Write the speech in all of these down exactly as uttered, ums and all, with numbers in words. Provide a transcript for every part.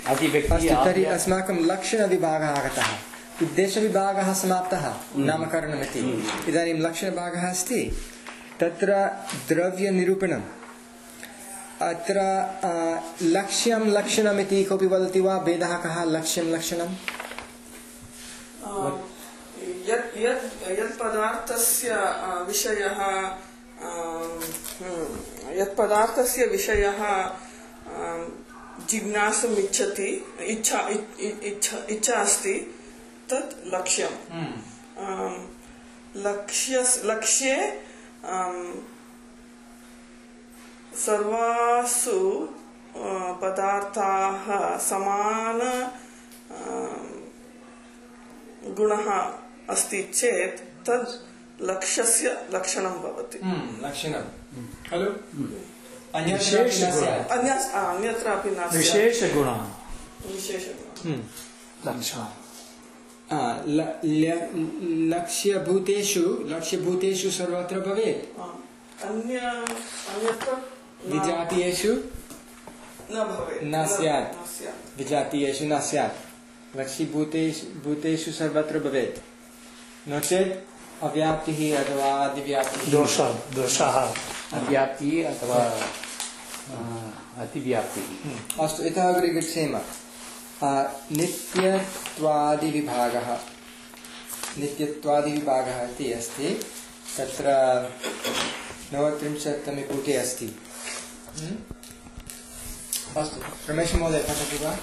तर्हि अस्माकं लक्षणविभागः आगतः, उद्देशविभागः समाप्तः, नामकरणमिति। इदानीं लक्षणभागः अस्ति, तत्र द्रव्यनिरूपणम्। अत्र लक्ष्यं लक्षणमिति कोऽपि वदति वा? भेदः कः? लक्ष्यं लक्षणं यत् यत् यत् पदार्थस्य विषयः यत् पदार्थस्य विषयः जिज्ञासुम् इच्छति, इच्छा इच्छा इच्छा अस्ति, तत् लक्ष्यं। लक्ष्य लक्ष्ये सर्वासु पदार्थाः समान गुणः अस्ति चेत् तद् लक्ष्यस्य लक्षणं भवति। लक्षणं खलु? अन्यत्रापि नास्ति। विशेषगुणः विशेषगुणः लक्ष्यभूतेषु लक्ष्यभूतेषु सर्वत्र भवेत्। अन्य अन्यत्र विजातीयेषु न भवेत्, न स्यात्। विजातीयेषु न स्यात्। लक्ष्यभूतेषु भूतेषु सर्वत्र भवेत्, नो चेत् अव्याप्तिः अथवा अतिव्याप्तिः। दोषः दोषः अव्याप्तिः अथवा अतिव्याप्तिः। अस्तु, इतः अग्रे गच्छेम। नित्यत्वादिविभागः नित्यत्वादिविभागः इति अस्ति, तत्र नवत्रिंशत्तमे पुटे अस्ति। अस्तु, रमेशमहोदय पठति वा?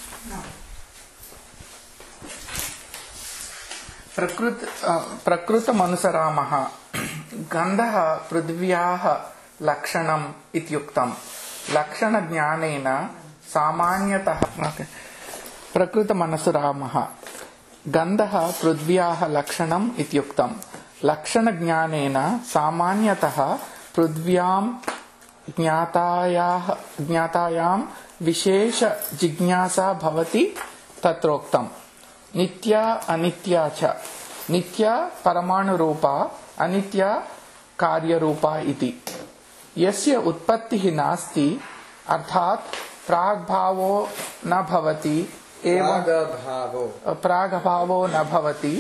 प्रकृत प्रकृतमनुसरामः। गन्धः पृथिव्याः लक्षणम् इत्युक्तं। लक्षणज्ञानेन सामान्यतः प्रकृतमनुसरामः। गन्धः पृथिव्याः लक्षणम् इत्युक्तं। लक्षणज्ञानेन सामान्यतः पृथिव्यां ज्ञातायाः ज्ञातायां विशेष जिज्ञासा भवति, तत्रोक्तम्। नित्या अनित्या च। नित्या परमाणुरूपा, अनित्या कार्यरूपा इति। यस्य उत्पत्तिः नास्ति, अर्थात् प्राग्भावो न भवति, एवं प्रागभावो न भवति,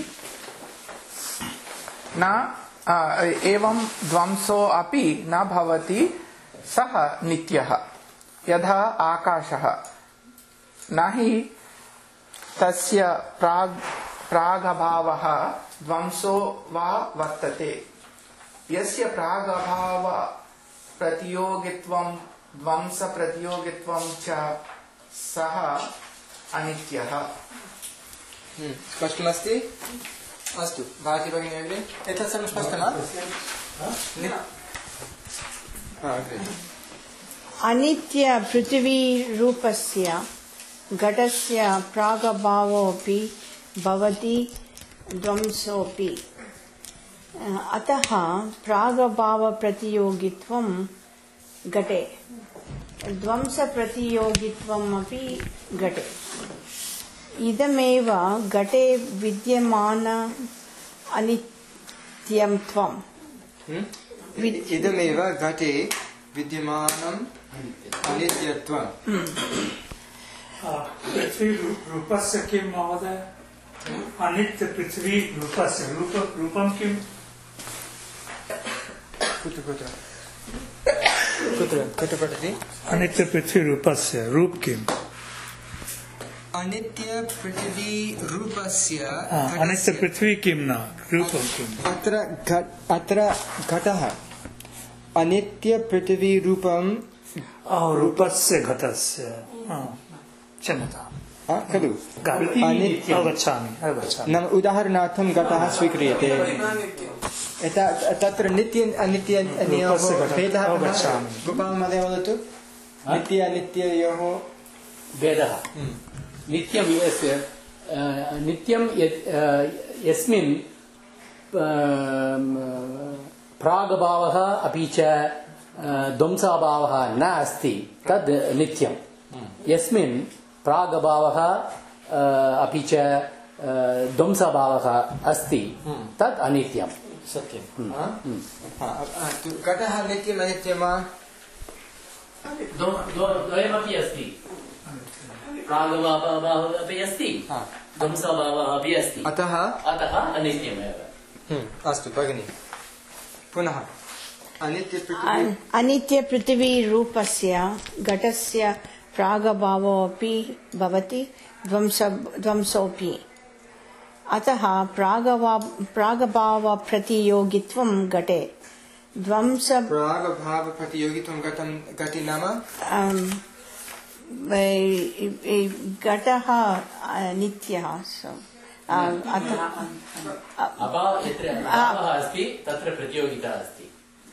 न एवं ध्वंसो अपि न भवति, सः नित्यः। यथा आकाशः न हि तस्य प्राग प्रागभावः ध्वंसो वा वर्तते। यस्य प्रागभाव प्रतियोगित्वं ध्वंस प्रतियोगित्वं च सः अनित्यः। स्पष्टमस्ति? अस्तु, भारती भगिनी अग्रे। एतत् सर्वं स्पष्टं वा? अनित्य पृथिवी रूपस्य घटस्य प्रागभावोऽपि भवति, ध्वंसोऽपि। अतः प्रागभावप्रतियोगित्वं घटे, ध्वंसप्रतियोगित्वम् अपि घटे। इदमेव घटे विद्यमान अनित्यत्वम्। इदमेव घटे विद्यमानम् अनित्यत्वम्। पृथ्वी रूपस्य किं महोदय? अनित्य पृथ्वी रूपस्य रूप रूपं किम्? कुत्र कुत्र कुत्र कुत्र पठति? अनित्य पृथ्वी रूपस्य रूप किम्? अनित्य पृथ्वी रूपस्य अनित्य पृथ्वी किं न रूपं किम्? अत्र अत्र घटः अनित्य पृथ्वी रूपं रूपस्य घटस्य क्षम्यताम् खलु? अवगच्छामि अवगच्छामि। नाम उदाहरणार्थं घटः स्वीक्रियते, तत्र नित्य अनित्य भेदः गोपाल महोदय वदतु। नित्य अनित्ययोः भेदः नित्यं नित्यं यस्मिन् प्रागभावः अपि च ध्वंसाभावः न अस्ति, तद् नित्यं। यस्मिन् प्रागभावः अपि च ध्वंसाभावः अस्ति, तद् अनित्यं। सत्यं। घटः नित्यम् अनित्यं वा? द्वयमपि अस्ति। प्रागभावः अपि अस्ति, हा। ध्वंसभावः अपि अस्ति, अतः अतः अनित्यमेव। अस्तु भगिनि, पुनः अनित्यपृथिवी अनित्यपृथिवीरूपस्य घटस्य प्रागभावोऽपि भवति, ध्वंस ध्वंसोऽपि। अतः प्रागभाव प्रागभावप्रतियोगित्वं घटे, ध्वंस प्रागभावप्रतियोगित्वं घटं घटे नाम घटः नित्यः। अभावः यत्र अभावः अस्ति तत्र प्रतियोगिता अस्ति।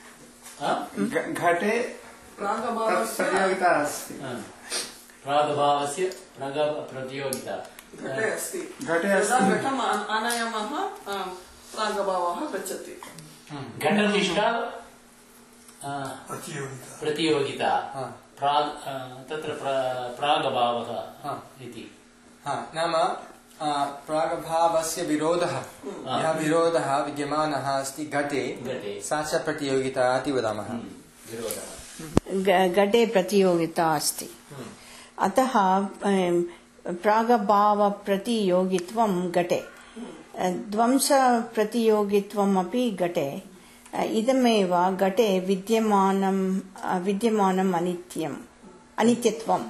घटे प्रतियोगिता अस्ति। प्रागभावस्य प्रतियोगिता घटे अस्ति। घटे यदा अस्ति। घटम् आनयामः प्रागभावः गच्छति। घटनिष्ठा प्रतियोगिता प्रतियोगिता प्राग् तत्र प्रागभावः इति। नाम प्रागभावस्य विरोधः, यः विरोधः विद्यमानः अस्ति घटे, सा च प्रतियोगिता इति वदामः। घटे प्रतियोगिता अस्ति, अतः प्रागभावप्रतियोगित्वं घटे, ध्वंसप्रतियोगित्वम् अपि घटे। इदमेव घटे विद्यमानं विद्यमानम् अनित्यम् अनित्यत्वम्।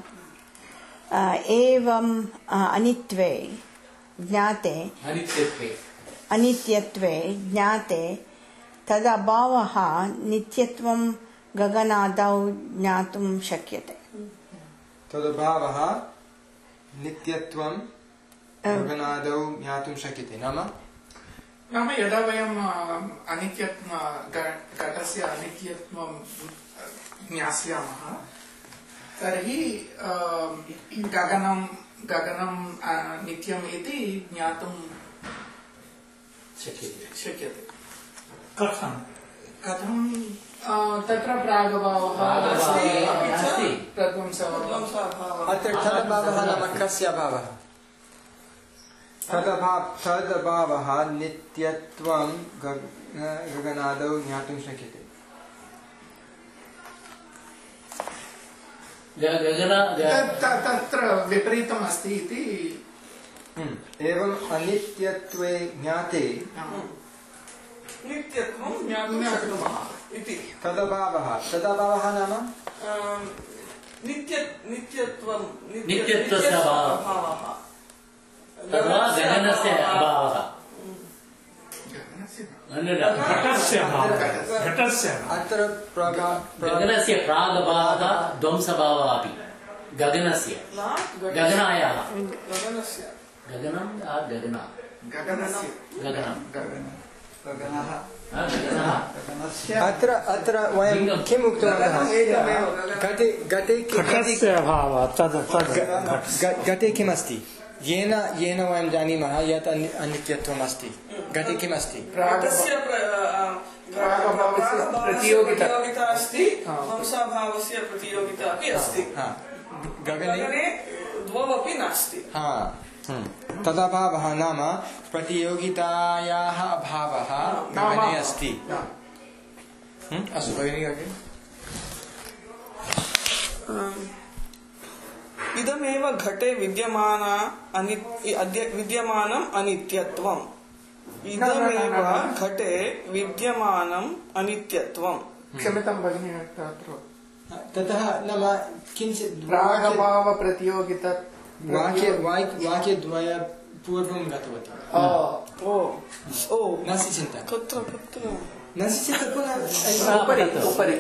एवम् अनित्वे ज्ञाते अनित्यत्वे अनित्यत्वे ज्ञाते तदभावः नित्यत्वं गगनादौ ज्ञातुं शक्यते। तदभावः नित्यत्वं गगनादौ ज्ञातुं शक्यते। नाम नाम यदा वयम् अनित्यत्व घटस्य अनित्यत्वं ज्ञास्यामः तर्हि गगनं गगनं नित्यम् इति ज्ञातुं शक्यते शक्यते। कथं कथं तत्र प्रागभावः अस्ति, प्रध्वंसभावः। अत्र तदभावः नाम कस्य अभावः? तदभाव तदभावः नित्यत्वं गगनादौ ज्ञातुं शक्यते। तत्र विपरीतम् अस्ति इति। एवम् अनित्यत्वे ज्ञाते नित्यत्वं ज्ञातुं शक्नुमः इति। तदभावः तदभावः नाम नित्य नित्यत्वं नित्यत्वस्य अभावः अथवा गगनस्य अभावः। घटस्य घटस्य अत्र गगनस्य प्रागभावः ध्वंसभावः अपि गगनस्य गगनायाः गगनस्य गगनं गगना गगनस्य गगनं गगनः अत्र अत्र वयं किम् उक्तवन्तः? घटे घटे घटस्य अभावः तद् तद् घटे किमस्ति? येन येन वयं जानीमः यत् अनित्यत्वम् अस्ति। घटे किमस्ति? प्रागस्य प्रतियोगिता अस्ति, ध्वंसभावस्य प्रतियोगिता अपि अस्ति। गगने द्वौ अपि नास्ति। तदभावः नाम प्रतियोगितायाः अभावः गगने अस्ति। अस्तु भगिनी अग्रे। इदमेव घटे विद्यमान विद्यमानम् अनित्यत्वम्। इदमेव घटे विद्यमानम् अनित्यत्वम्। क्षम्यतां भगिनी, ततः नाम किञ्चित् प्रागभाव प्रतियोगिता वाक्य वाक्यद्वय पूर्वं गतवती। ओ ओ नास्ति चिन्ता। कुत्र कुत्र नास्ति चिन्ता पुनः उपरि उपरि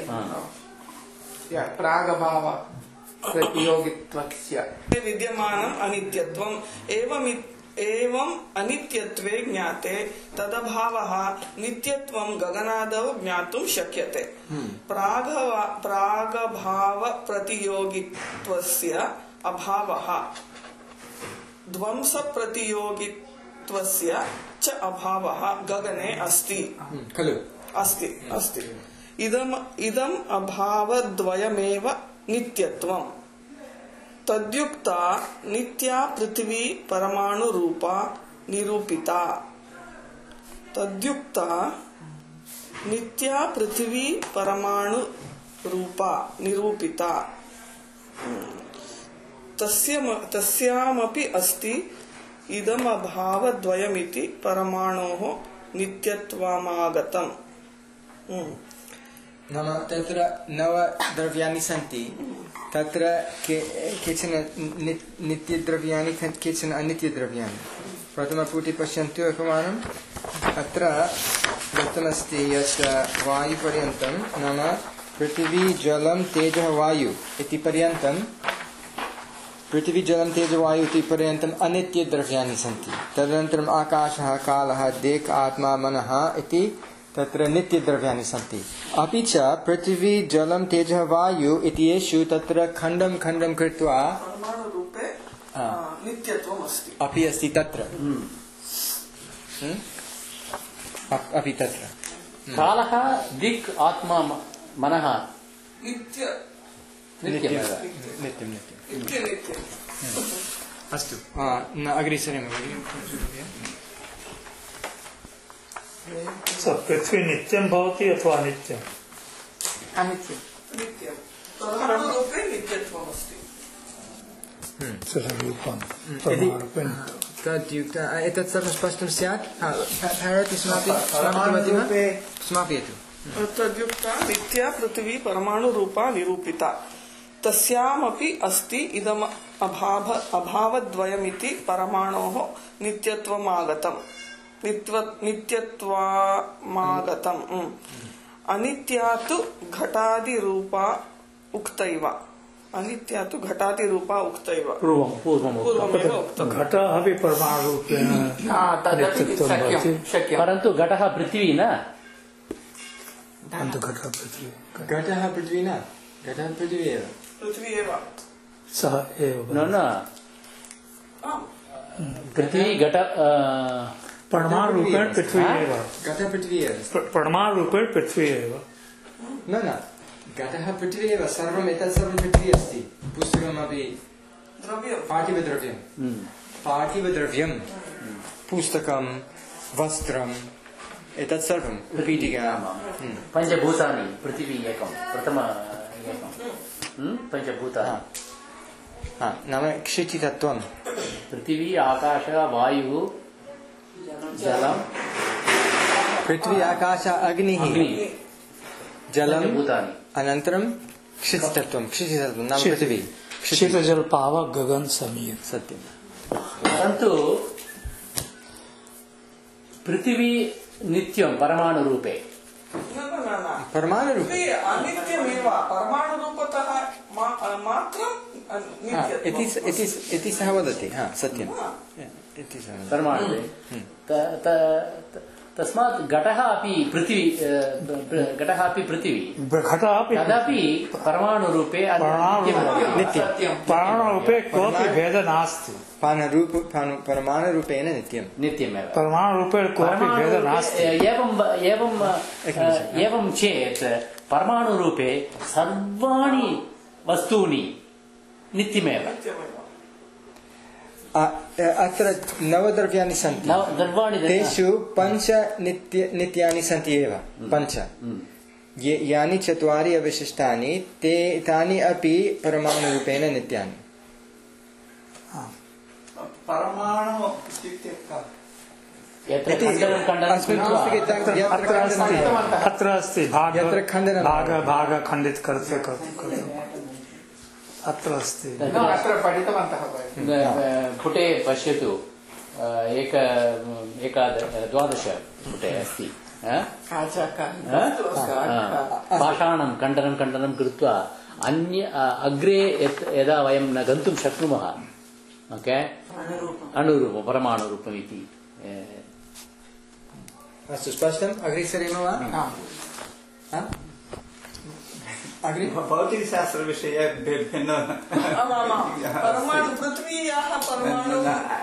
प्रागभाव प्रतियोगित्वस्य विद्यमानम् अनित्यत्वम्। एवम् एवम् अनित्यत्वे ज्ञाते तदभावः नित्यत्वं गगनादौ ज्ञातुं शक्यते। प्रागव प्रागभाव प्रतियोगित्वस्य अभावः ध्वंस प्रतियोगित्वस्य च अभावः गगने अस्ति खलु अस्ति अस्ति। इदम् इदम् अभावद्वयमेव नित्यत्वम्। तद्युक्ता नित्या पृथ्वी परमाणु रूपा निरूपिता। तद्युक्ता नित्या पृथ्वी परमाणु रूपा निरूपिता। तस्य तस्यामपि अस्ति इदम अभावद्वयमिति परमाणोः नित्यत्वमागतम्। नाम तत्र नव द्रव्याणि सन्ति, तत्र केचन नित्यद्रव्याणि केचन अनित्यद्रव्याणि। प्रथमपुटे पश्यन्तु एकवारम्। अत्र दत्तमस्ति यत् वायुपर्यन्तं नाम पृथिवी जलं तेजः वायु इति पर्यन्तं पृथिवी जलं तेजः वायु इति पर्यन्तम् अनित्यद्रव्याणि सन्ति। तदनन्तरम् आकाशः कालः दिक् आत्मा मनः इति तत्र नित्यद्रव्याणि सन्ति। अपि च पृथिवी जलं तेजः वायु इत्येषु तत्र खण्डं खण्डं कृत्वा परमाणुरूपे नित्यत्वम् अस्ति अपि अस्ति तत्र अपि तत्र कालः दिक् आत्मा मनः नित्य नित्यं नित्यं नित्य नित्य। अस्तु न अग्रे सरेम। पृथ्वी नित्यं भवति अथवा अनित्यम्? अनित्यं नित्यं परमाणुरूपे नित्यत्वम् अस्ति। तद्युक्त एतत् सर्वं स्पष्टं स्यात्। भारती समापयतु। तद्युक्ता नित्या पृथिवी परमाणुरूपा निरूपिता, तस्यामपि अस्ति इदम अभाव अभावद्वयमिति परमाणोः नित्यत्वमागतम् नित्यत्वमागतम्। अनित्या तु घटादिरूपा उक्तैव। अनित्या तु घटादिरूपा उक्तैव। पूर्वं पूर्वमेव उक्तं। घटः अपि परमाणुरूपेण नित्यत्वं भवति, परन्तु घटः पृथ्वी न। घटः पृथ्वी घटः पृथ्वी न, घटः पृथ्वी एव। पृथ्वी एव सः एव न न पृथ्वी घट परमाणुरूपेण पृथ्वी एव। घटः पृथ्वी एव। परमाणुरूपेण पृथ्वी एव। न न घटः पृथ्वी एव। सर्वम् एतत् सर्वं पृथ्वी अस्ति। पुस्तकमपि द्रव्यं पार्थिवद्रव्यं पार्थिवद्रव्यं पुस्तकं वस्त्रम् एतत् सर्वं पीठिका पञ्चभूतानि पृथिवी एकं प्रथम एकं पञ्चभूतानि नाम क्षितितत्त्वं पृथिवी आकाश वायुः जलं पृथ्वी आकाश अग्निः जलं भूतानि अनन्तरं क्षितितत्त्वं क्षितितत्त्वं नाम पृथ्वी क्षितिजल पावक गगन समीर। सत्यं। परन्तु पृथिवी नित्यं परमाणुरूपे परमाणुरूपे अनित्यमेव परमाणुरूपतः मात्रं इति सः वदति। हा सत्यं परमाणुरूपे तस्मात् घटः अपि पृथ्वी घटः अपि पृथ्वी तदपि परमाणुरूपे नित्यं। परमाणुरूपे कोऽपि भेदः नास्ति। परमाणुरूपेण नित्यं नित्यमेव परमाणुरूपेण कोऽपि भेदः नास्ति। एवं एवं एवं चेत् परमाणुरूपे सर्वाणि वस्तूनि नित्यमेव। अत्र नवद्रव्याणि सन्ति, तेषु पञ्च नित्य नित्यानि सन्ति एव। पञ्च यानि चत्वारि अवशिष्टानि ते तानि अपि परमाणुरूपेण नित्यानि। परमाणु अत्र अस्ति भाग भाग खण्डित कर्तुं अत्र अस्ति। अत्र पठितवन्तः। पुटे पश्यतु एक एकादश द्वादश पुटे अस्ति। पाषाणं खण्डनं खण्डनं कृत्वा अन्य अग्रे यदा वयं न गन्तुं शक्नुमः ओके अणुरूपं परमाणुरूपम् इति। अस्तु स्पष्टम्। अग्रे सरेम वा? अग्रे भौतिकशास्त्रविषये भिन्न परमाणु पृथ्व्याः परमाणु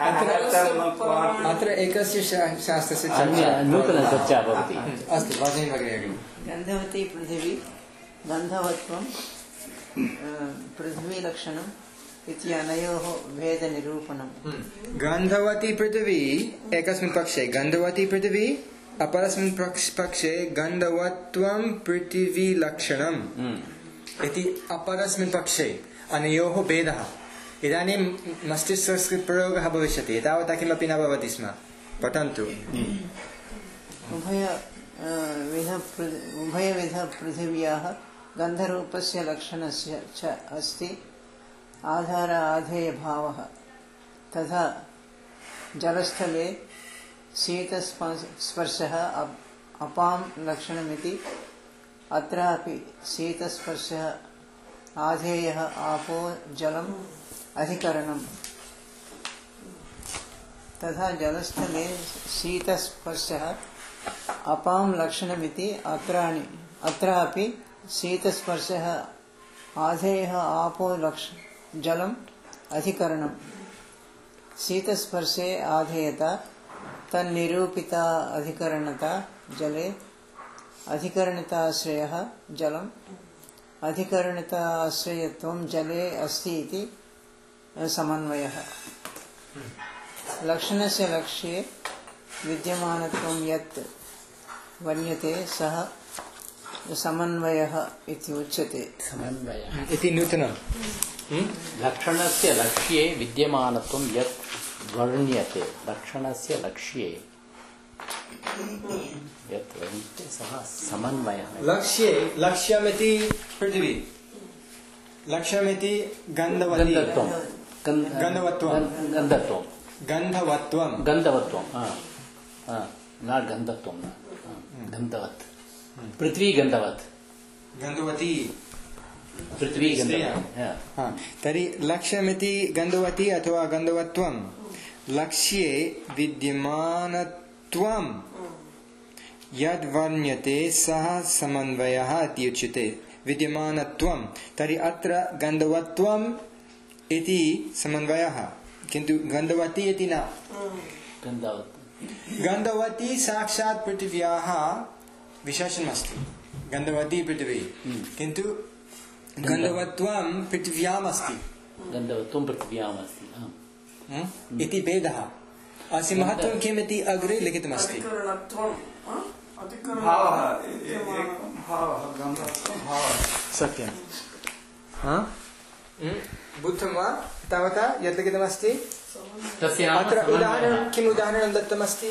अत्र एकस्य शास्त्रस्य नूतनचर्चा भवति। अस्तु वाचनीयम् अग्रे अग्रे। गन्धवती पृथिवी गन्धवत्वं पृथ्वीलक्षणम् इति अनयोः भेदनिरूपणम्। गन्धवती पृथिवी एकस्मिन् पक्षे गन्धवती पृथिवी अपरस्मिन् पक्षे गन्धवत्वं पृथिवीलक्षणम् इति अपरस्मिन् पक्षे अनयोः भेदः। इदानीं मस्तिष्कस्य प्रयोगः भविष्यति तावता किमपि न भवति स्म पठन्तु उभय विध उभयविध पृथिव्याः गन्धरूपस्य लक्षणस्य च अस्ति आधार आधेयभावः तथा जलस्थले शीतस्पर्शः अपां लक्षणमिति अत्रापि शीतस्पर्शः आधेयः आपो जलम् अधिकरणम् तथा जलस्थले शीतस्पर्शः अपां लक्षणमिति अत्राणि अत्रापि शीतस्पर्शः आधेयः आपो लक्ष जलम् अधिकरणम् शीतस्पर्शे आधेयता तन्निरूपिता अधिकरणता जले अधिकरणताश्रयः जलम् अधिकरणताश्रयत्वं जले अस्ति इति समन्वयः लक्षणस्य लक्ष्ये विद्यमानत्वं यत् वर्ण्यते सः समन्वयः इति उच्यते समन्वयः इति नूतनं लक्षणस्य लक्ष्ये विद्यमानत्वं यत् वर्ण्यते लक्षणस्य लक्ष्ये यत् वर्ण्यते सः समन्वयः लक्ष्ये लक्ष्यमिति पृथिवी लक्ष्यमिति गन्धवती गन्धत्वं गन्धवत्वं गन्धत्वं गन्धवत्वं गन्धवत्वं न गन्धत्वं न गन्धवत् पृथ्वी गन्धवत् गन्धवती पृथ्वी गन्धवत् तर्हि लक्ष्यमिति गन्धवती अथवा गन्धवत्वं लक्ष्ये विद्यमानत्वं यद्वर्ण्यते सः समन्वयः इति उच्यते विद्यमानत्वं तर्हि अत्र गन्धवत्वम् इति समन्वयः किन्तु गन्धवती इति न गन्धवत् गन्धवती साक्षात् पृथिव्याः विशेषणमस्ति गन्धवती पृथिवी किन्तु गन्धवत्वं पृथिव्याम् अस्ति गन्धवत्वं पृथिव्याम् अस्ति इति भेदः अस्य महत्त्वं किम् इति अग्रे लिखितमस्ति सत्यं बुद्धं वा तावता यत् लिखितमस्ति अत्र उदाहरणं किम् उदाहरणं दत्तमस्ति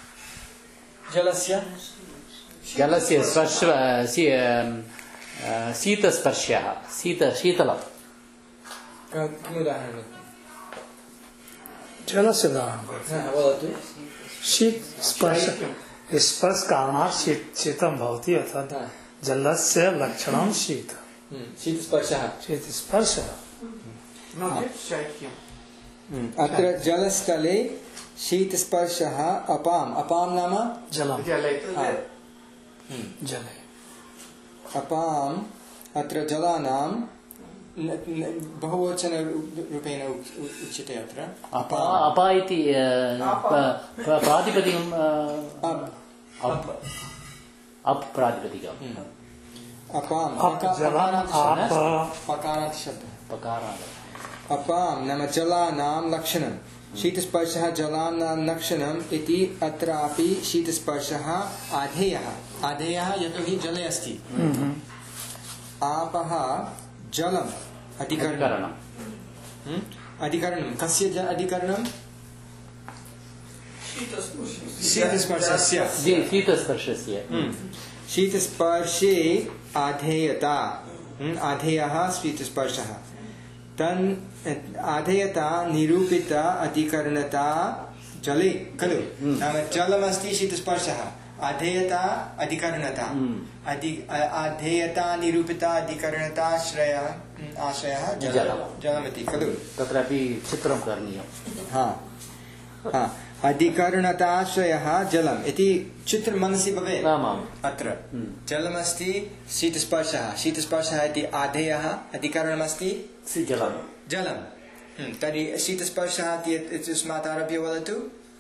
जलस्य जलस्य स्पर्श शीतस्पर्शः शीत शीतलं किम् उदाहरणं जलस्य उदाहरणं वदतु शीत स्पर्श स्पर्श कारणात् शीत शीतं भवति अर्थात् जलस्य लक्षणं शीत शीतस्पर्शः शीतस्पर्शः अत्र जलस्थले शीतस्पर्शः अपाम् अपां नाम जलं जले जले अपाम् अत्र जलानां बहुवचनरूपेण उच्यते अत्र अपा अपा इति प्रातिपदिकम् अप् अप् प्रातिपदिकम् अपाम् अप् जलम् आप पकारात् शब्दः पकारात् अपां नाम जलानां लक्षणं शीतस्पर्शः जलानां लक्षणम् इति अत्रापि शीतस्पर्शः आधेयः आधेयः यतोहि जले अस्ति आपः जलम् अधिकरणम् अधिकरणं कस्य अधिकरणं शीतस्पर्शस्य शीतस्पर्शस्य शीतस्पर्शे आधेयता आधेयः शीतस्पर्शः तन् आधेयता निरूपिता अधिकरणता जले खलु नाम जलमस्ति शीतस्पर्शः आधेयता अधिकरणता आधेयता निरूपिता अधिकरणता आश्रयः आश्रयः जलमिति खलु तत्रापि चित्रं करणीयं हा हा अधिकरणताश्रयः जलम् इति चित्रं मनसि भवेत् अत्र जलमस्ति शीतस्पर्शः शीतस्पर्शः इति आधेयः अधिकरणमस्ति जलं जलं तर्हि शीतस्पर्शः इत्यस्मात् आरभ्य वदतु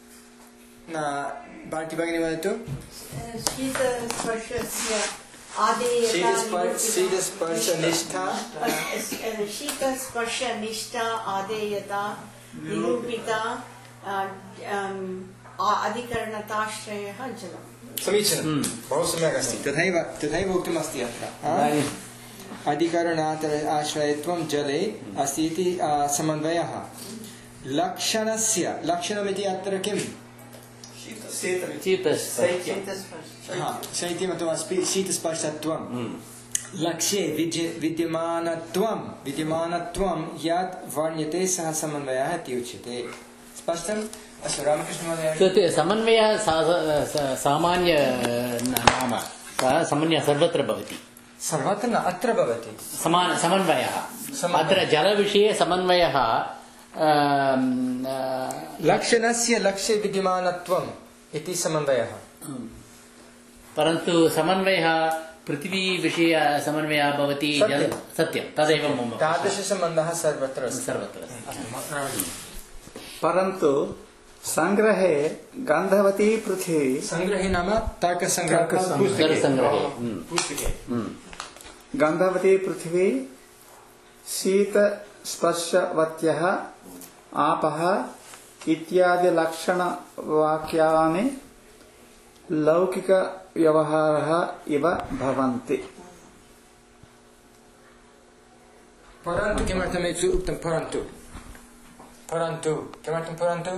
भारती भगिनी वदतु शीतस्पर्शस्य शीतस्पर्शनिष्ठा शीतस्पर्शनिष्ठा आदेयता निरूपिता अधिकरणताश्रयः जलम् समीचीनं बहु सम्यक् अस्ति तथैव तथैव उक्तमस्ति अत्र अधिकरणात् आश्रयत्वं जले अस्ति इति समन्वयः लक्षणस्य लक्षणमिति अत्र किम् शैत्यम् अथवा शीतस्पर्शत्वं लक्ष्ये विद्यमानत्वं विद्यमानत्वं यत् वर्ण्यते सः समन्वयः इति उच्यते स्पष्टम् अस्तु रामकृष्णमहोदय समन्वयः सामान्य नाम समन्वयः सर्वत्र भवति सर्वत्र न अत्र भवति समान समन्वयः अत्र जलविषये समन्वयः लक्षणस्य लक्ष्ये विद्यमानत्वम् इति समन्वयः परन्तु समन्वयः पृथ्वी विषये समन्वयः भवति सत्यं तदेव मम तादृशसम्बन्धः सर्वत्र सर्वत्र परन्तु संग्रहे गन्धवती पृथ्वी संग्रहे नाम तर्कसंग्रहे गन्धवती पृथ्वी शीतस्पर्शवत्यः आपः इत्यादि लक्षणवाक्यानि लौकिकव्यवहारः इव भवन्ति परन्तु किमर्थम् उक्तं परन्तु परन्तु किमर्थं परन्तु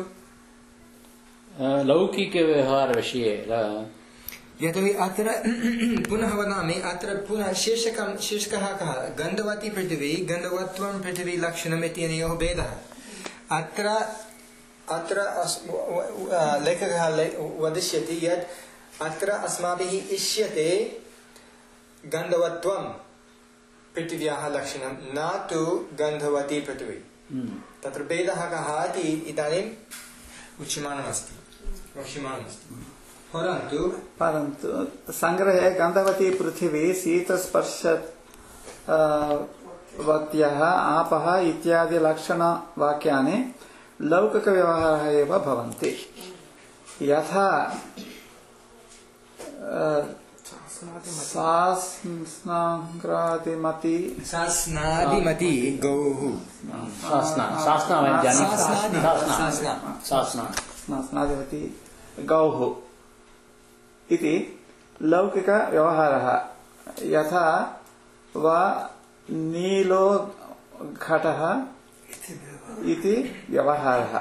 लौकिकव्यवहारविषये यतोहि अत्र पुनः वदामि अत्र पुनः शीर्षकं शीर्षकः कः गन्धवती पृथिवी गन्धवत्वं पृथिवी लक्षणम् इत्यनयोः भेदः अत्र अत्र लेखकः वदिष्यति यत् अत्र अस्माभिः इष्यते गन्धवत्वं पृथिव्याः लक्षणं न तु गन्धवती पृथिवी तत्र भेदः कः इति इदानीम् उच्यमानमस्ति वक्ष्यमाणमस्ति परन्तु परन्तु संग्रहे गन्धवती पृथिवी शीतस्पर्श वत्यः आपः इत्यादि लक्षणवाक्यानि लौकिकव्यवहारः एव भवन्ति यथा सास्नादिमति सास्नादिमति गौः सास्नादिमति गौः इति लौकिकव्यवहारः यथा वा नीलो घटः इति व्यवहारः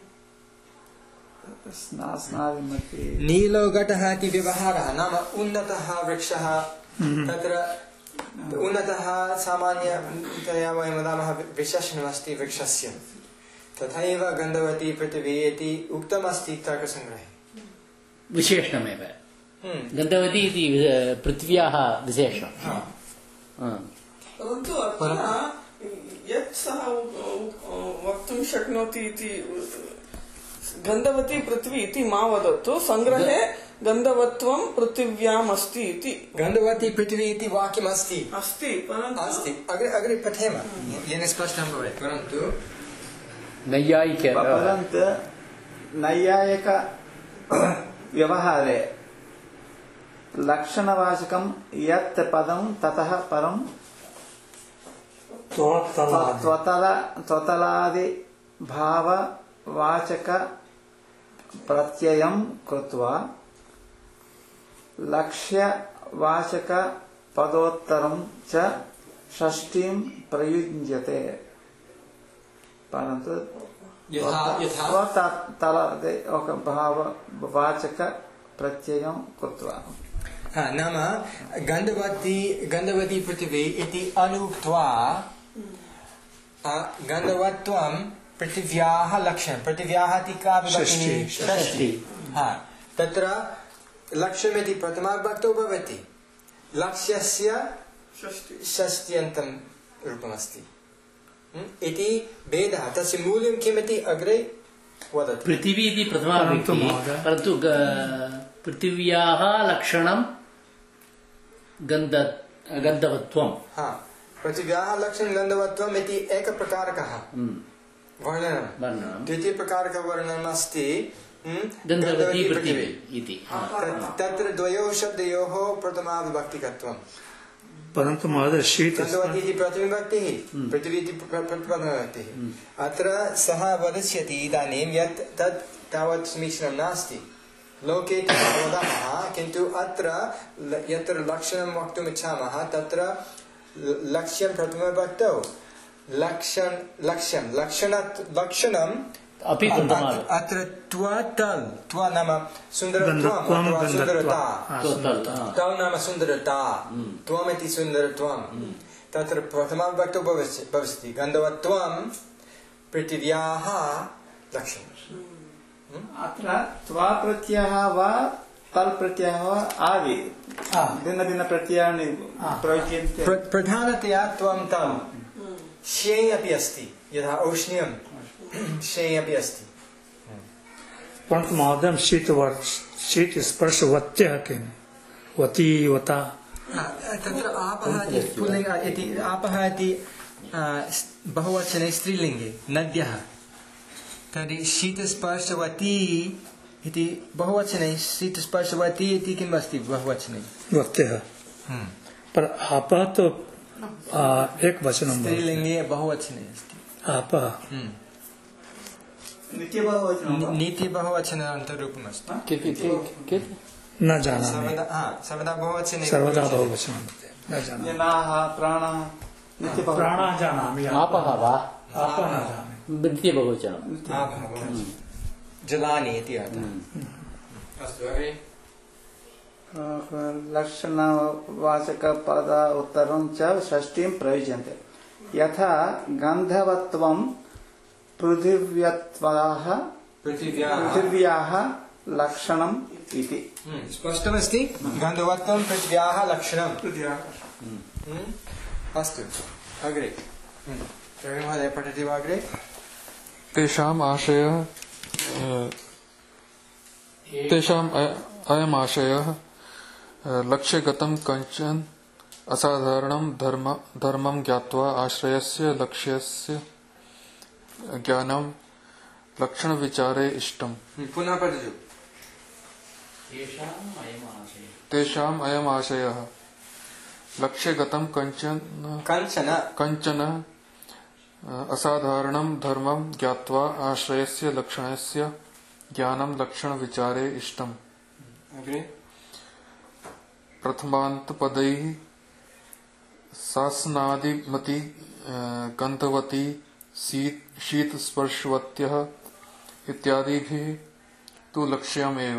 नीलो घटः इति व्यवहारः नाम उन्नतः वृक्षः तत्र उन्नतः सामान्यतया वयं वदामः विशेषणमस्ति वृक्षस्य तथैव गन्धवती पृथिवी इति उक्तमस्ति तर्कसङ्ग्रहे विशेषणमेव गन्धवती इति पृथिव्याः विशेषणं परन्तु अत्र यत् सः वक्तुं शक्नोति इति गन्धवती पृथ्वी इति मा वदतु संग्रहे गन्धवत्वं पृथिव्याम् अस्ति इति गन्धवती पृथ्वी इति वाक्यमस्ति अस्ति परन्तु अस्ति अग्रे अग्रे पठेम येन स्पष्टं भवेत् परन्तु नैयायिक परन्तु नैयायिक व्यवहारे लक्षणवाचकं यत् पदं ततः परं त्वतलादि भाववाचक प्रत्ययं कृत्वा लक्ष्यवाचक पदोत्तरं च षष्ठीं प्रयुज्यते परन्तु तलादि भाववाचक प्रत्ययं कृत्वा नाम गन्धवती गन्धवती पृथिवी इति अनुक्त्वा गन्धवत्वं पृथिव्याः लक्षणं पृथिव्याः इति का विभक्तिः षष्ठी तत्र लक्ष्यमिति प्रथमा विभक्तौ भवति लक्ष्यस्य षष्ट्यन्तं रूपमस्ति इति भेदः तस्य मूल्यं किमिति अग्रे वदति पृथिवी इति प्रथमा विभक्तिः परन्तु पृथिव्याः लक्षणं गन्ध गन्धवत्वं पृथिव्याः लक्षणं गन्धवत्वम् इति एकप्रकारकः वर्णनं द्वितीयप्रकारकः वर्णनमस्ति गन्धवती पृथिवी इति तत्र द्वयोः शब्दयोः प्रथमा विभक्तिकत्वं परन्तु महोदय शीत गन्धवती इति प्रथमविभक्तिः पृथिवी इति प्रथमविभक्तिः अत्र सः वदिष्यति इदानीं यत् तत् तावत् समीचीनं नास्ति लोके वदामः किन्तु अत्र यत्र लक्षणं वक्तुम् इच्छामः तत्र लक्ष्यं प्रथमविभक्तौ लक्षण लक्ष्यं लक्षणात् लक्षणम् अपि गन्धमादौ अत्र त्वा तल् त्वा नाम सुन्दरत्वम् अथवा सुन्दरता तौ नाम सुन्दरता त्वमिति सुन्दरत्वं तत्र प्रथमविभक्तौ भवति गन्धवत्वं पृथिव्याः लक्षणम् अत्र त्वा प्रत्ययः वा तल् प्रत्ययः वा आदि भिन्न भिन्न प्रत्ययानि प्रयुज्यन्ते प्रधानतया त्वं तम् शे अपि अस्ति यथा औष्ण्यं शे अपि अस्ति परन्तु महोदय शीत शीत स्पर्शवत्यः किं वती वता तत्र आपः इति पुल्लिङ्ग इति आपः इति बहुवचने स्त्रीलिङ्गे नद्यः तर्हि शीतस्पर्शवती इति बहुवचने शीतस्पर्शवती इति किम् अस्ति बहुवचने वत्यः पर आपः तो एक वचनं स्त्रीलिङ्गे बहुवचने अस्ति आपः नीति बहुवचन अन्तरूपम् अस्ति न जानामि सर्वदा सर्वदा बहुवचने सर्वदा बहुवचनं न जानामि जनाः प्राणाः प्राणाः जानामि आपः वा आपः न जानामि नित्य बहुवचनं जलानि इति अर्थः अस्तु अग्रे लक्षणवाचकपद उत्तरं च षष्ठीं प्रयुज्यन्ते यथा गन्धवत्वं पृथिव्यत्वाः पृथिव्याः लक्षणम् इति स्पष्टमस्ति गन्धवत्वं पृथिव्याः लक्षणम् अस्तु अग्रे रवि महोदय पठति वा अग्रे तेषाम् आशयः तेषाम् अयम् आशयः लक्ष्यगतं कञ्चन असाधारणं धर्म धर्मं ज्ञात्वा आश्रयस्य लक्ष्यस्य ज्ञानं लक्षणविचारे इष्टम् पुनः पठतु तेषाम् अयम् आशयः लक्ष्यगतं कञ्चन कञ्चन कञ्चन असाधारणं धर्मं ज्ञात्वा आश्रयस्य लक्षणस्य ज्ञानं लक्षणविचारे इष्टम् अग्रे प्रथमान्तपदैः सासनादिमति गन्धवती शीतस्पर्शवत्यः इत्यादिभिः तु लक्ष्यमेव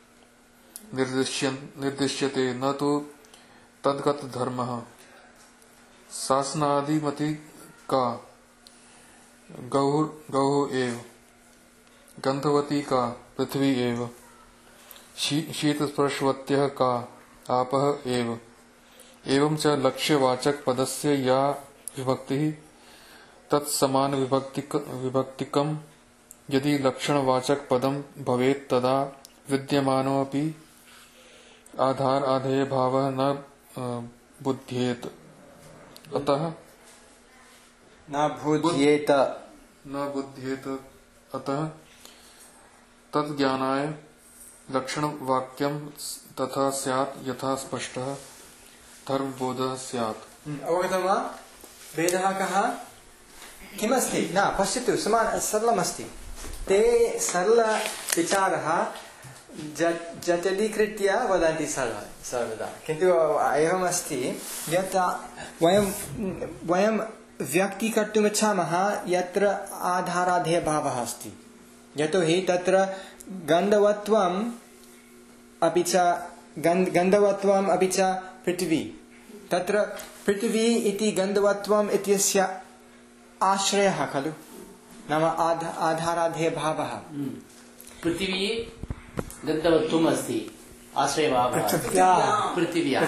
निर्दिश्यते न तु तद्गतधर्मः सासनादिमति का गौः गौः एव गन्धवती का पृथ्वी एव शीतस्पर्शवत्यः का आपः एव एवं च लक्ष्यवाचक पदस्य या विभक्तिः तत्समान विभक्तिक विभक्तिकं यदि लक्षणवाचक पदं भवेत् तदा विद्यमानोऽपि आधार आधेय भावः न बुध्येत अतः न बुध्येत न बुध्येत अतः तद्ज्ञानाय लक्षणवाक्यं तथा स्यात् यथा स्पष्टः धर्मबोधः स्यात्। अवगतं वा? भेदः कः? किमस्ति? न पश्यतु, समान सरलमस्ति। ते सरलविचारः जटिलीकृत्य वदन्ति सर्वदा, किन्तु एवमस्ति यत् वयं वयं व्यक्तीकर्तुम् इच्छामः यत्र आधाराधेयभावः अस्ति। यतोहि तत्र गन्धवत्वम् अपि च गन्धवत्वम् अपि च पृथिवी, तत्र पृथिवी इति गन्धवत्वम् इत्यस्य आश्रयः खलु, नाम आधाराधेयभावः। पृथिवी गन्धवत्वम् अस्ति, आश्रयभावः पृथिव्या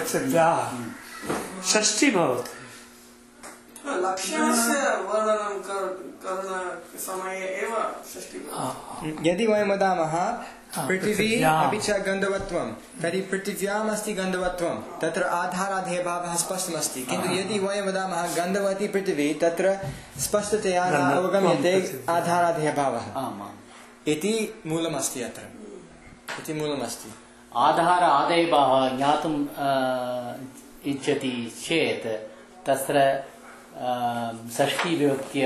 षष्ठी भवति। लक्ष्यस्य वर्णनं करणसमये एव षष्ठी भवति। यदि वयं वदामः पृथिवी अपि च गन्धवत्वं, तर्हि पृथिव्याम् अस्ति गन्धवत्वं, तत्र आधाराधेयभावः स्पष्टमस्ति। किन्तु यदि वयं वदामः गन्धवती पृथिवी, तत्र स्पष्टतया न अवगम्यते आधाराधेयभावः इति मूलमस्ति। अत्र इति मूलमस्ति। आधार आधेयभावः ज्ञातुम् इच्छति चेत् तत्र षष्ठी विभक्त्या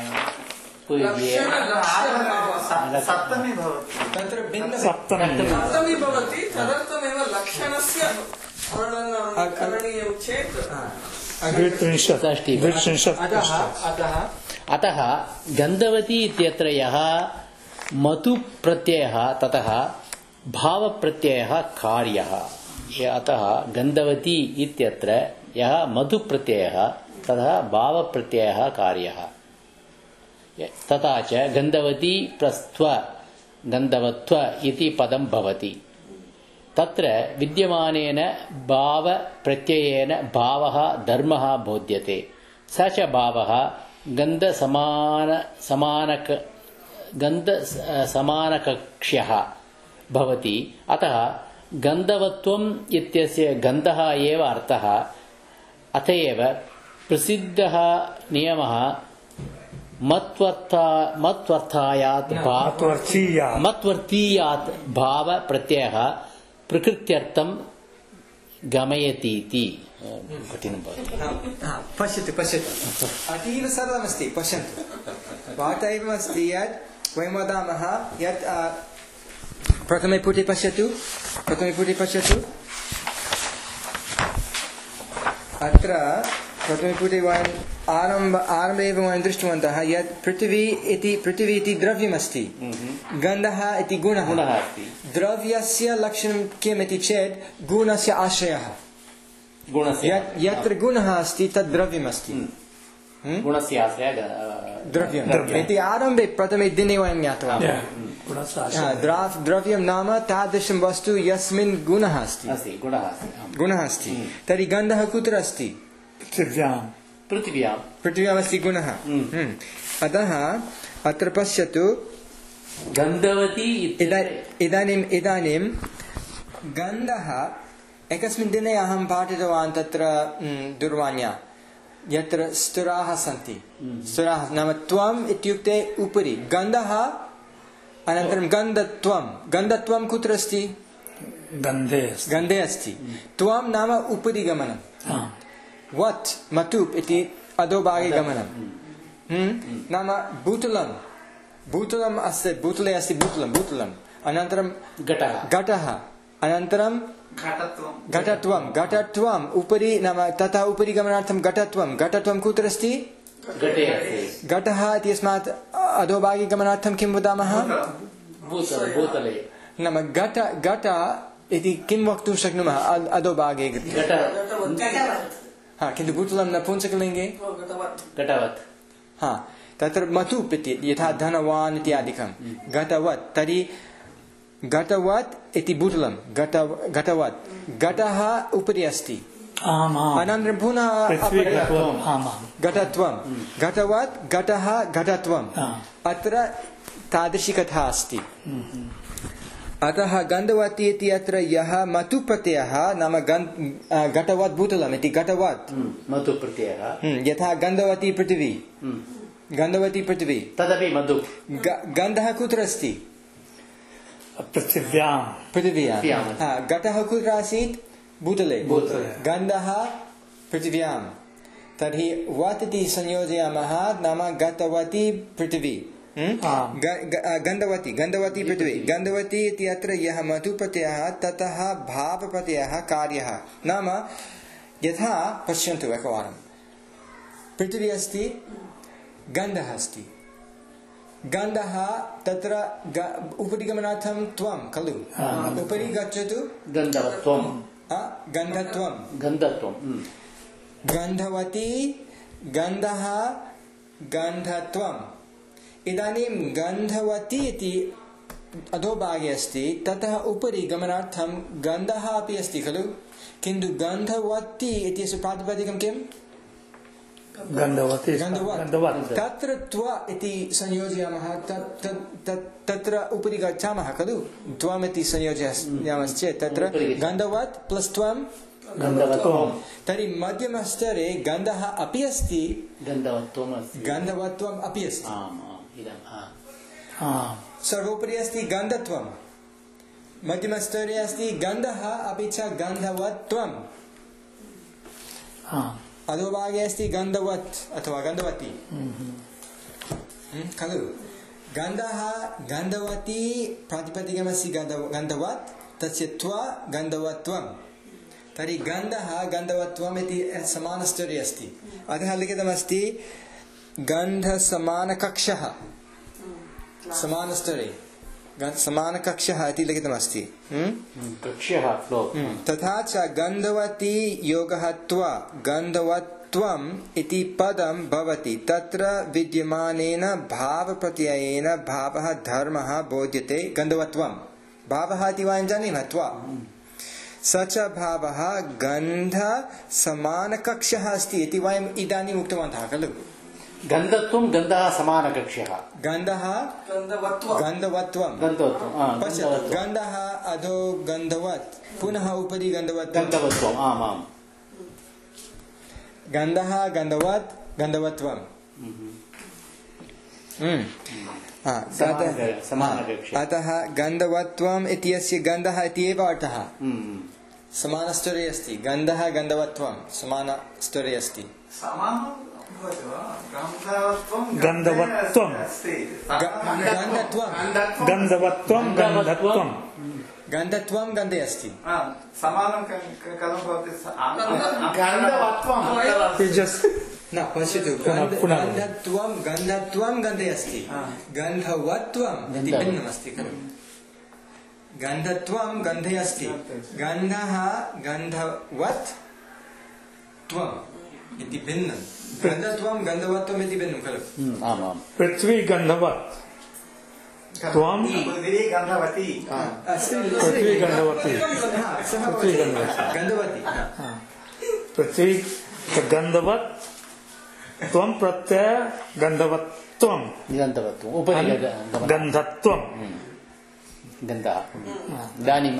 सप्तमी भवति, तत्र भिन्न सप्तमी भवति। तदर्थमेव लक्षणस्य वर्णनं करणीयं चेत् द्वित्रिंशत् षष्टिः द्वित्रिंशत् अतः अतः अतः गन्धवती इत्यत्र यः मतु प्रत्ययः ततः भावप्रत्ययः कार्यः। अतः गन्धवती इत्यत्र यः मधु प्रत्ययः ततः भावप्रत्ययः कार्यः। तथा च गन्धवती प्रस्त्व गन्धवत्व इति पदं भवति। तत्र विद्यमानेन भावप्रत्ययेन भावः धर्मः बोध्यते। स च भावः गन्धसमान समानक गन्धसमानकक्ष्यः भवति। अतः गन्धवत्वम् इत्यस्य गन्धः एव अर्थः। अतएव प्रसिद्धः नियमः मत्वर्था मत्वर्थायात् मत्वर्थीयात् मत्वर्थीयात् भाव प्रत्ययः प्रकृत्यर्थं गमयतीति। कठिनं भवति। पश्यतु पश्यतु अतीव सरलमस्ति। पश्यन्तु वार्ता एवमस्ति यत् वयं वदामः यत् प्रथमे पुटे पश्यतु प्रथमे पुटे पश्यतु अत्र प्रथमे पुटे वयम् आरम्भ आरम्भे एव वयं दृष्टवन्तः यत् पृथिवी इति पृथिवी इति द्रव्यमस्ति, गन्धः इति गुणः अस्ति। द्रव्यस्य लक्षणं किम् इति चेत् गुणस्य आश्रयः। यत्र गुणः अस्ति तद् द्रव्यमस्ति। गुणस्य आश्रयः द्रव्यम् इति आरम्भे प्रथमे दिने वयं ज्ञातवन्तः। द्रव्यं नाम तादृशं वस्तु यस्मिन् गुणः अस्ति गुणः अस्ति। तर्हि गन्धः कुत्र अस्ति? पृथिव्यां पृथिव्यां पृथिव्यामस्ति गुणः। अतः अत्र पश्यतु गन्धवती इदानीम् इदानीं गन्धः एकस्मिन् दिने अहं पाठितवान् तत्र दूरवाण्या यत्र स्तराः सन्ति। स्तराः नाम त्वम् इत्युक्ते उपरि गन्धः अनन्तरं गन्धत्वं। गन्धत्वं कुत्र अस्ति? गन्धे गन्धे अस्ति। त्वं नाम उपरि गमनं। वत् मतुप् इति अधोभागे गमनं। नाम भूतलं भूतलम् अस्ति भूतले अस्ति भूतलं भूतलम् अनन्तरं घटः घटः अनन्तरं घटत्वं घटत्वम् उपरि नाम तथा उपरि गमनार्थं घटत्वं घटत्वं कुत्र अस्ति? घटः इत्यस्मात् अधोभागे गमनार्थं किं वदामः? नाम घट घट इति किं वक्तुं शक्नुमः? अधोभागे हा किन्तु भूतलं नपुंसकलिङ्गे घटवत्। हा तत्र मतुप् इति यथा धनवान् इत्यादिकं घटवत्। तर्हि घटवत् इति भूतलं घटवत् घटः उपरि अस्ति। अनन्तरं पुनः घटत्वं घटवत् घटः घटत्वम् अत्र तादृशी कथा अस्ति। अतः गन्धवती इति अत्र यः मतु प्रत्ययः नाम घटवत् भूतलम् इति घटवत् मतु प्रत्ययः यथा गन्धवती पृथिवी गन्धवती पृथिवी तदपि मधु। गन्धः कुत्र अस्ति? पृथिव्यां पृथिव्यां। घटः कुत्र आसीत्? भूतले। गन्धः पृथिव्यां। तर्हि वत् इति संयोजयामः नाम गतवती पृथिवी गन्धवती गन्धवती पृथिवी। गन्धवती इति अत्र यः मतु प्रत्ययः ततः भाव प्रत्ययः कार्यः। नाम यथा पश्यन्तु एकवारं पृथिवी अस्ति गन्धः अस्ति। गन्धः तत्र उपरि गमनार्थं त्वं खलु उपरि गच्छतु गन्धवत्वं गन्धत्वं गन्धत्वं गन्धवती गन्धः गन्धत्वम्। इदानीं गन्धवती इति अधोभागे अस्ति ततः उपरि गमनार्थं गन्धः अपि अस्ति खलु किन्तु गन्धवती इत्यस्य प्रातिपदिकं किम्? गन्धवती गन्धवत्। तत्र त्व इति संयोजयामः तत्र उपरि गच्छामः खलु त्वम् इति संयोजयामश्चेत् तत्र गन्धवत् प्लस् त्वं गन्धवत्वं। तर्हि मध्यमस्तरे गन्धः अपि अस्ति गन्धवत्वम् गन्धवत्वम् अपि अस्ति। सर्वोपरि अस्ति गन्धत्वं मध्यमस्तरे अस्ति गन्धः अपि च गन्धवत्वम्। अधोभागे अस्ति गन्धवत् अथवा गन्धवती खलु। गन्धः गन्धवती प्रातिपदिकमस्ति गन्धवत् तस्य त्व गन्धवत्वं। तर्हि गन्धः गन्धवत्वम् इति समानस्तरे अस्ति। अतः लिखितमस्ति गन्धसमानकक्षः समानस्तरे समानकक्षः इति लिखितमस्ति। कक्ष्यः तथा च गन्धवती योगः त्वा गन्धवत्वम् इति पदं भवति तत्र विद्यमानेन भावप्रत्ययेन भावः धर्मः बोध्यते। गन्धवत्वं भावः इति वयं जानीमः त्वा स च भावः गन्धसमानकक्षः अस्ति इति वयम् इदानीम् उक्तवन्तः खलु। गन्धत्वं गन्धः समानकक्ष्यः गन्धः गन्धवत्वं गन्धवत्वं गन्धवत्वं पश्यतु गन्धः अधो गन्धवत् पुनः उपरि गन्धवत् गन्धवत्वम् आम् आम् गन्धः गन्धवत् गन्धवत्वम् अतः गन्धवत्वम् इत्यस्य गन्धः इत्येव अर्थः समानस्तरे अस्ति। गन्धः गन्धवत्वं समानस्तरे अस्ति। गन्धवत्वं गन्धत्वं गन्धवत्वं गन्धत्वं गन्धत्वं गन्धे अस्ति। समानं कथं भवति गन्धवत्वं न पश्यतु गन्धत्वं गन्धत्वं गन्धे अस्ति गन्धवत्वम् इति भिन्नमस्ति खलु। गन्धत्वं गन्धे अस्ति गन्धः गन्धवत् त्वम् इति भिन्नं गन्धत्वं गन्धवत्वम् इति भिन्नं खलु। आम् आम् पृथ्वी गन्धवत् त्वं पृथिवी गन्धवती पृथ्वी गन्धवती पृथ्वी गन्धवती पृथ्वी गन्धवत् त्वं प्रत्यय गन्धवत्वं गन्धवत्वम् उपरि गन्धत्वं गन्धः इदानीम्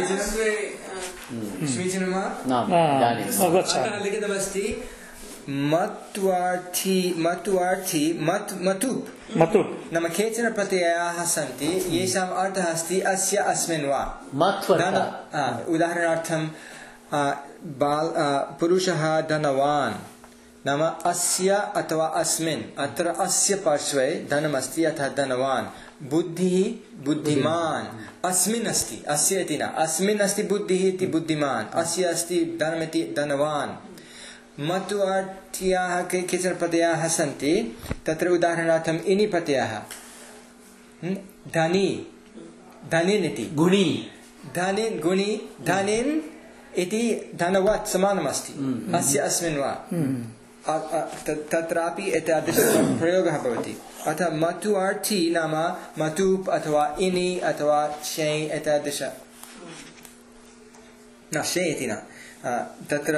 समीचीनं वा? अवगच्छामि। लिखितमस्ति मत्वार्थी मत्वार्थी मत् मतु मतु नाम केचन प्रत्ययाः सन्ति येषाम् अर्थः अस्ति अस्य अस्मिन् वा। उदाहरणार्थं बाल पुरुषः धनवान् नाम अस्य अथवा अस्मिन् अत्र अस्य पार्श्वे धनमस्ति अतः धनवान्। बुद्धिः बुद्धिमान् अस्मिन् अस्ति अस्य इति न अस्मिन् अस्ति बुद्धिः इति बुद्धिमान् अस्य अस्ति धनमिति धनवान्। मतुअर्थ्याः केचन प्रत्ययाः सन्ति तत्र उदाहरणार्थम् इनि प्रत्ययः धनी धनिन् इति गुणी धनिन् गुणी धनिन् इति धनवत् समानमस्ति अस्य अस्मिन् वा। तत्रापि एतादृशः प्रयोगः भवति। अतः मतुअर्थी नाम मतुप् अथवा इनि अथवा शै एतादृश न शै इति न तत्र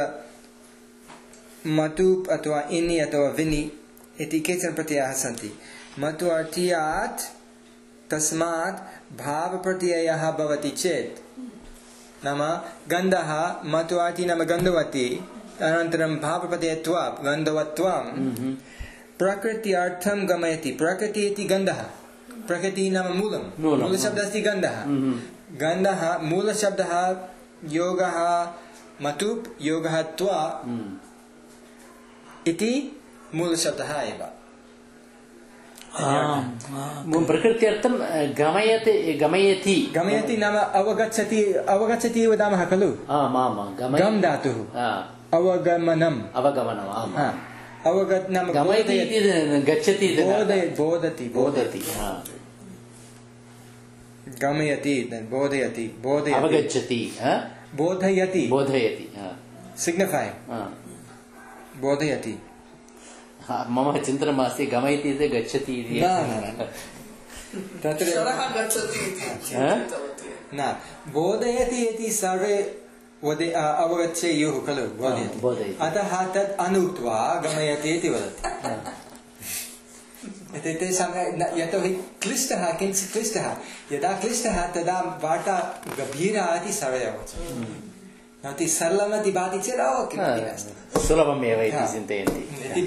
मतुप् अथवा इनि अथवा विनि इति केचन प्रत्ययाः सन्ति। मतुअर्थीयात् तस्मात् भावप्रत्ययः भवति चेत् नाम गन्धः मतुअर्थी नाम गन्धवती अनन्तरं भावप्रत्ययत्वा गन्धवत्वं प्रकृत्यर्थं गमयति। प्रकृति इति गन्धः प्रकृति नाम मूलं मूलशब्दः अस्ति गन्धः गन्धः मूलशब्दः योगः मतुप् योगः त्वा इति मूलशब्दः एव। प्रकृत्यर्थं गमयति गमयति गमयति नाम अवगच्छति अवगच्छति वदामः खलु। गम धातुः अवगमनम् अवगमनम् अवगत नाम गमयति गच्छति बोधति बोधति गमयति बोधयति बोधयति अवगच्छति बोधयति बोधयति सिग्निफाई बोधयति। मम चिन्तनमस्ति गमयति इति गच्छति इति तत्र न बोधयति इति सर्वे अवगच्छेयुः खलु बोधयति अतः तत् अनुक्त्वा गमयति इति वदति। तेषां यतोहि क्लिष्टः किञ्चित् क्लिष्टः यदा क्लिष्टः तदा वार्ता गभीरा इति सर्वे अवगच्छन्ति। सरलमिति भाति चेत् ओ किमपि नास्ति सुलभमेव इति चिन्तयन्ति।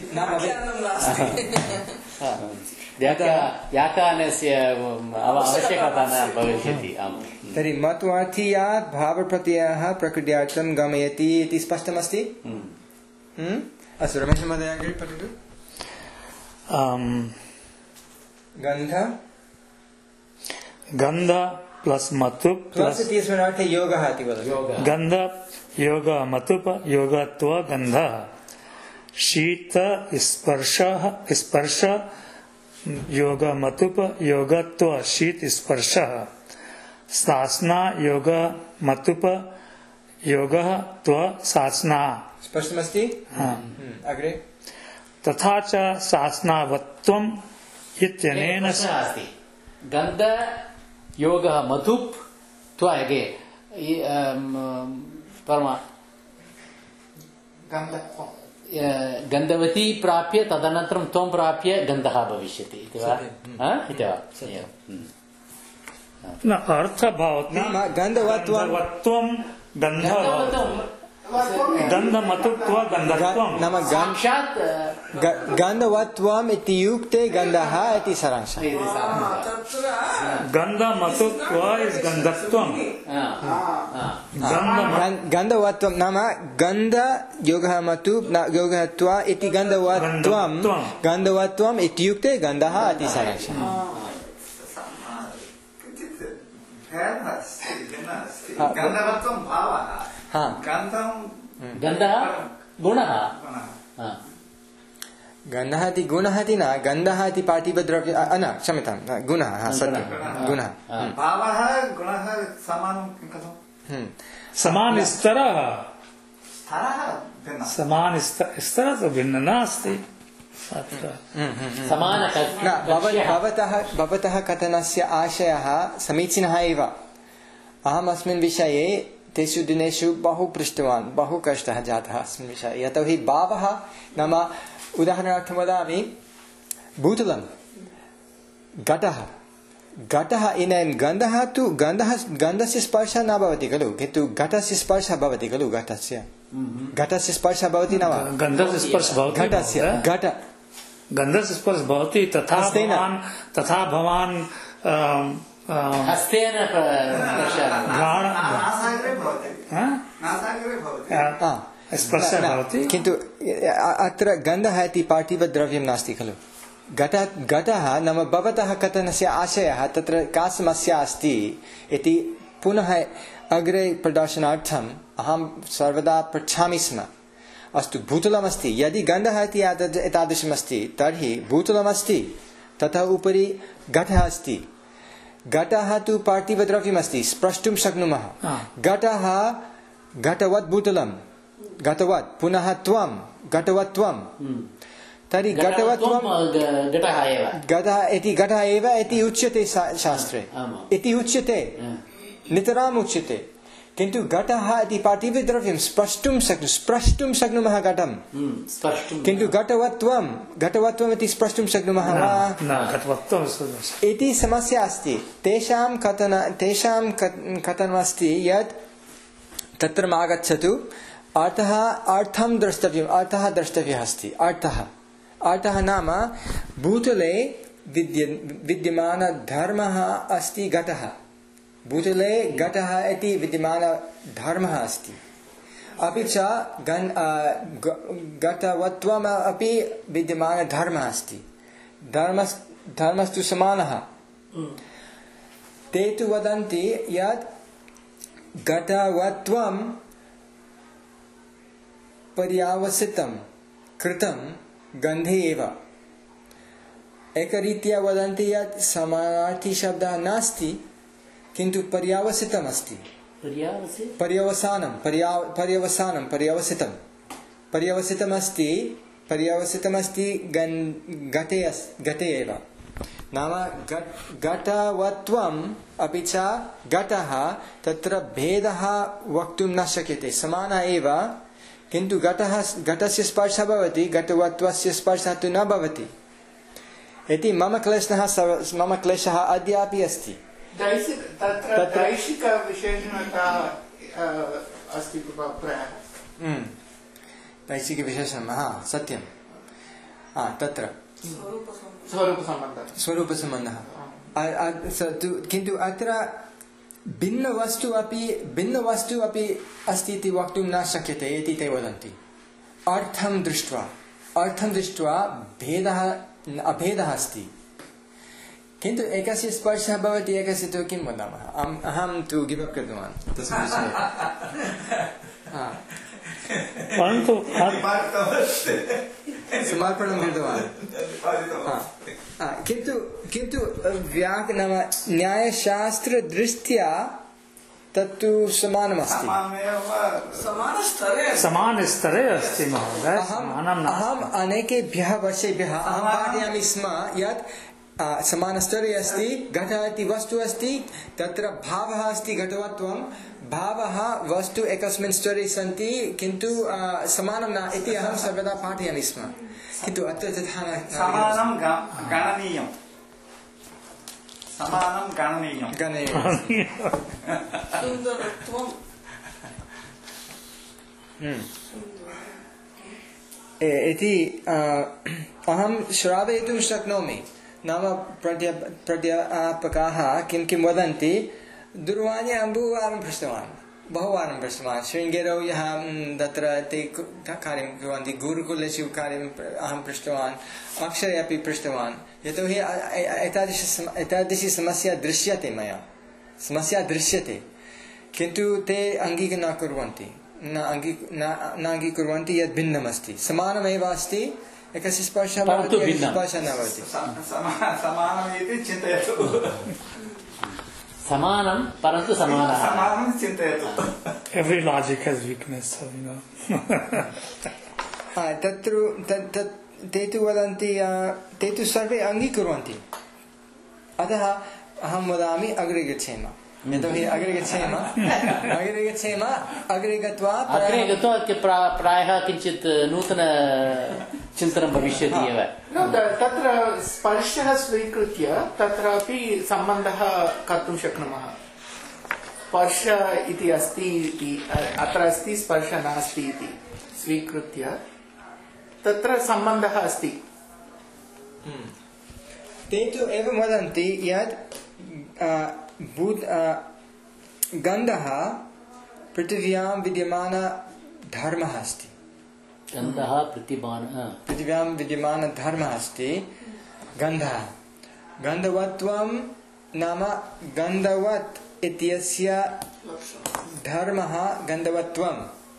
व्याकरणस्य आवश्यकता न भविष्यति। तर्हि मतुअर्थीयात् भावप्रत्ययः प्रकृत्यार्थं गमयति इति स्पष्टमस्ति। अस्तु रमेशमहोदय अग्रे पठतु। गन्ध गन्ध प्लस मतुप प्लस इत्यस्मिन् अर्थे योगः इति वदति। गन्ध योग मतुप योगत्व गन्धः शीत स्पर्शः स्पर्श योग मतुप योगत्व शीत स्पर्शः सासना योग मतुप योगः त्व सासना। स्पष्टमस्ति? अग्रे तथा च सासनावत्वम् इत्यनेन अस्ति गन्ध योगः मतुप् त्व अगे परमा गन्धवती प्राप्य तदनन्तरं त्वं प्राप्य गन्धः भविष्यति इति वा? इति वा? न अर्थ भवति गन्धवत्वं गन्धवत्वं गन्धमतुत्व गन्धत्वं नाम साक्षात् गन्धवत्वम् इत्युक्ते गन्धः इति सारांशः। गन्धमतुत्व इस् गन्धत्वं गन्धवत्वं नाम गन्ध योगः मतु योगः त्व इति गन्धवत्वं गन्धवत्वम् इत्युक्ते गन्धः इति सारांशः। गन्धवत्वं भावः गन्धः गुणः गन्धः इति गुणः इति न गन्धः इति पार्थिवद्रव्य न क्षम्यतां गुणः सत्यं गुणः भावः गुणः समानं कथं समान स्तरः समान स्तरः तु भिन्न नास्ति। समान भवतः भवतः कथनस्य आशयः समीचीनः एव। अहम् अस्मिन् विषये तेषु दिनेषु बहु पृष्टवान् बहु कष्टः जातः अस्मिन् विषये यतोहि भावः नाम उदाहरणार्थं वदामि भूतलं घटः घटः इदानीं गन्धः तु गन्धः गन्धस्य स्पर्शः न भवति खलु किन्तु घटस्य स्पर्शः भवति खलु घटस्य घटस्य स्पर्शः भवति न वा? गन्धस्य स्पर्शः भवति घटस्य घट गन्धस्य स्पर्शः भवति तथा भवान् तथा भवान् हस्तेन स्पर्शः भवति किन्तु अत्र गन्धः इति पार्थिवद्रव्यं नास्ति खलु। घट घटः नाम भवतः कथनस्य आशयः तत्र का समस्या अस्ति इति पुनः अग्रे प्रदर्शनार्थम् अहं सर्वदा पृच्छामि स्म। अस्तु भूतलमस्ति यदि गन्धः इति एतादृशमस्ति तर्हि भूतलमस्ति ततः उपरि घटः अस्ति। घटः तु पार्थिवद्रव्यमस्ति स्प्रष्टुं शक्नुमः। घटः घटवत् भूतलं घटवत् पुनः त्वं घटवत्त्वं तर्हि घटवत्त्वं घटः इति घटः एव इति उच्यते शास्त्रे इति उच्यते नितराम् उच्यते किन्तु घटः इति पार्थिवद्रव्यं स्प्रष्टुं शक्नु स्प्रष्टुं शक्नुमः घटं किन्तु घटवत्त्वं घटवत्त्वम् इति स्प्रष्टुं शक्नुमः वा इति समस्या अस्ति। तेषां कथन तेषां कथनमस्ति यत् तत्र आगच्छतु अर्थः अर्थं द्रष्टव्यम् अर्थः द्रष्टव्यः अस्ति। अर्थः अर्थः नाम भूतले विद्य विद्यमानधर्मः अस्ति घटः भूतले घटः इति विद्यमानधर्मः अस्ति अपि च घटवत्त्वम् अपि विद्यमानधर्मः अस्ति। धर्मस् धर्मस्तु समानः। ते तु वदन्ति यत् घटवत्त्वं पर्यावसितं कृतं गन्धे एव। एकरीत्या वदन्ति यत् समानार्थी शब्दः नास्ति किन्तु पर्यावसितम् अस्ति। पर्यवसानं पर्यवसानं पर्यवसितं पर्यवसितमस्ति पर्यवसितमस्ति घटे घटे एव नाम घटवत्त्वम् अपि च घटः तत्र भेदः वक्तुं न शक्यते समानः एव किन्तु घटः घटस्य स्पर्शः भवति घटवत्त्वस्य स्पर्शः तु न भवति इति मम क्लेशः मम क्लेशः अद्यापि अस्ति। दैशिकविशेषणं हा सत्यं हा तत्र स्वरूपसम्बन्धः किन्तु अत्र भिन्नवस्तु अपि भिन्नवस्तु अपि अस्ति इति वक्तुं न शक्यते इति ते वदन्ति। अर्थं दृष्ट्वा अर्थं दृष्ट्वा भेदः अभेदः अस्ति किन्तु एकस्य स्पर्शः भवति एकस्य तु किं वदामः अहम् अहं तु गिव् अप् कृतवान् तस्मिन् विषये परन्तु समर्पणं कृतवान् किन्तु किन्तु व्याक नाम न्यायशास्त्रदृष्ट्या तत्तु समानमस्ति समानस्तरे अस्ति महोदय अहम् अनेकेभ्यः वर्षेभ्यः अहं पाठयामि स्म यत् समानस्तरे अस्ति घटः इति वस्तु अस्ति तत्र भावः अस्ति घटवत्वं भावः वस्तु एकस्मिन् स्तरे सन्ति किन्तु समानं न इति अहं सर्वदा पाठयामि स्म किन्तु अत्र तथा न समानं गणनीयं समानं गणनीयं गणनीयं सुन्दरत्वं इति अहं श्रावयितुं शक्नोमि नाम प्रत्य प्रत्यापकाः किं किं वदन्ति दूरवाण्यां बहुवारं पृष्टवान् बहुवारं पृष्टवान् शृङ्गेरौ यः तत्र ते कार्यं कुर्वन्ति गुरुकुलेषु कार्यम् अहं पृष्टवान् अक्षरे अपि पृष्टवान् यतोहि एतादृश एतादृशी समस्या दृश्यते मया समस्या दृश्यते किन्तु ते अङ्गीक न कुर्वन्ति न अङ्गी न अङ्गीकुर्वन्ति यद् भिन्नमस्ति समानमेव अस्ति एकस्य स्पर्शः भवति एकस्य स्पर्शः न भवति समानम् इति चिन्तयतु समानं परन्तु समानः समानं चिन्तयतु every logic has weakness so you know तत्र ते तु वदन्ति ते तु सर्वे अङ्गीकुर्वन्ति अतः अहं वदामि अग्रे गच्छेम यतोहि अग्रे गच्छेम अग्रे गच्छेम अग्रे गत्वा अग्रे गत्वा प्रायः किञ्चित् नूतन चिन्तनं भविष्यति एव तत्र स्पर्शः स्वीकृत्य तत्रापि सम्बन्धः कर्तुं शक्नुमः स्पर्श इति अस्ति इति अत्र अस्ति स्पर्श नास्ति इति स्वीकृत्य तत्र सम्बन्धः अस्ति ते तु एवं वदन्ति यत् गन्धः पृथिव्यां विद्यमानधर्मः अस्ति गन्धः पृथिव्यां पृथिव्यां विद्यमानधर्मः अस्ति गन्धः गन्धवत्वं नाम गन्धवत् इत्यस्य धर्मः गन्धवत्वं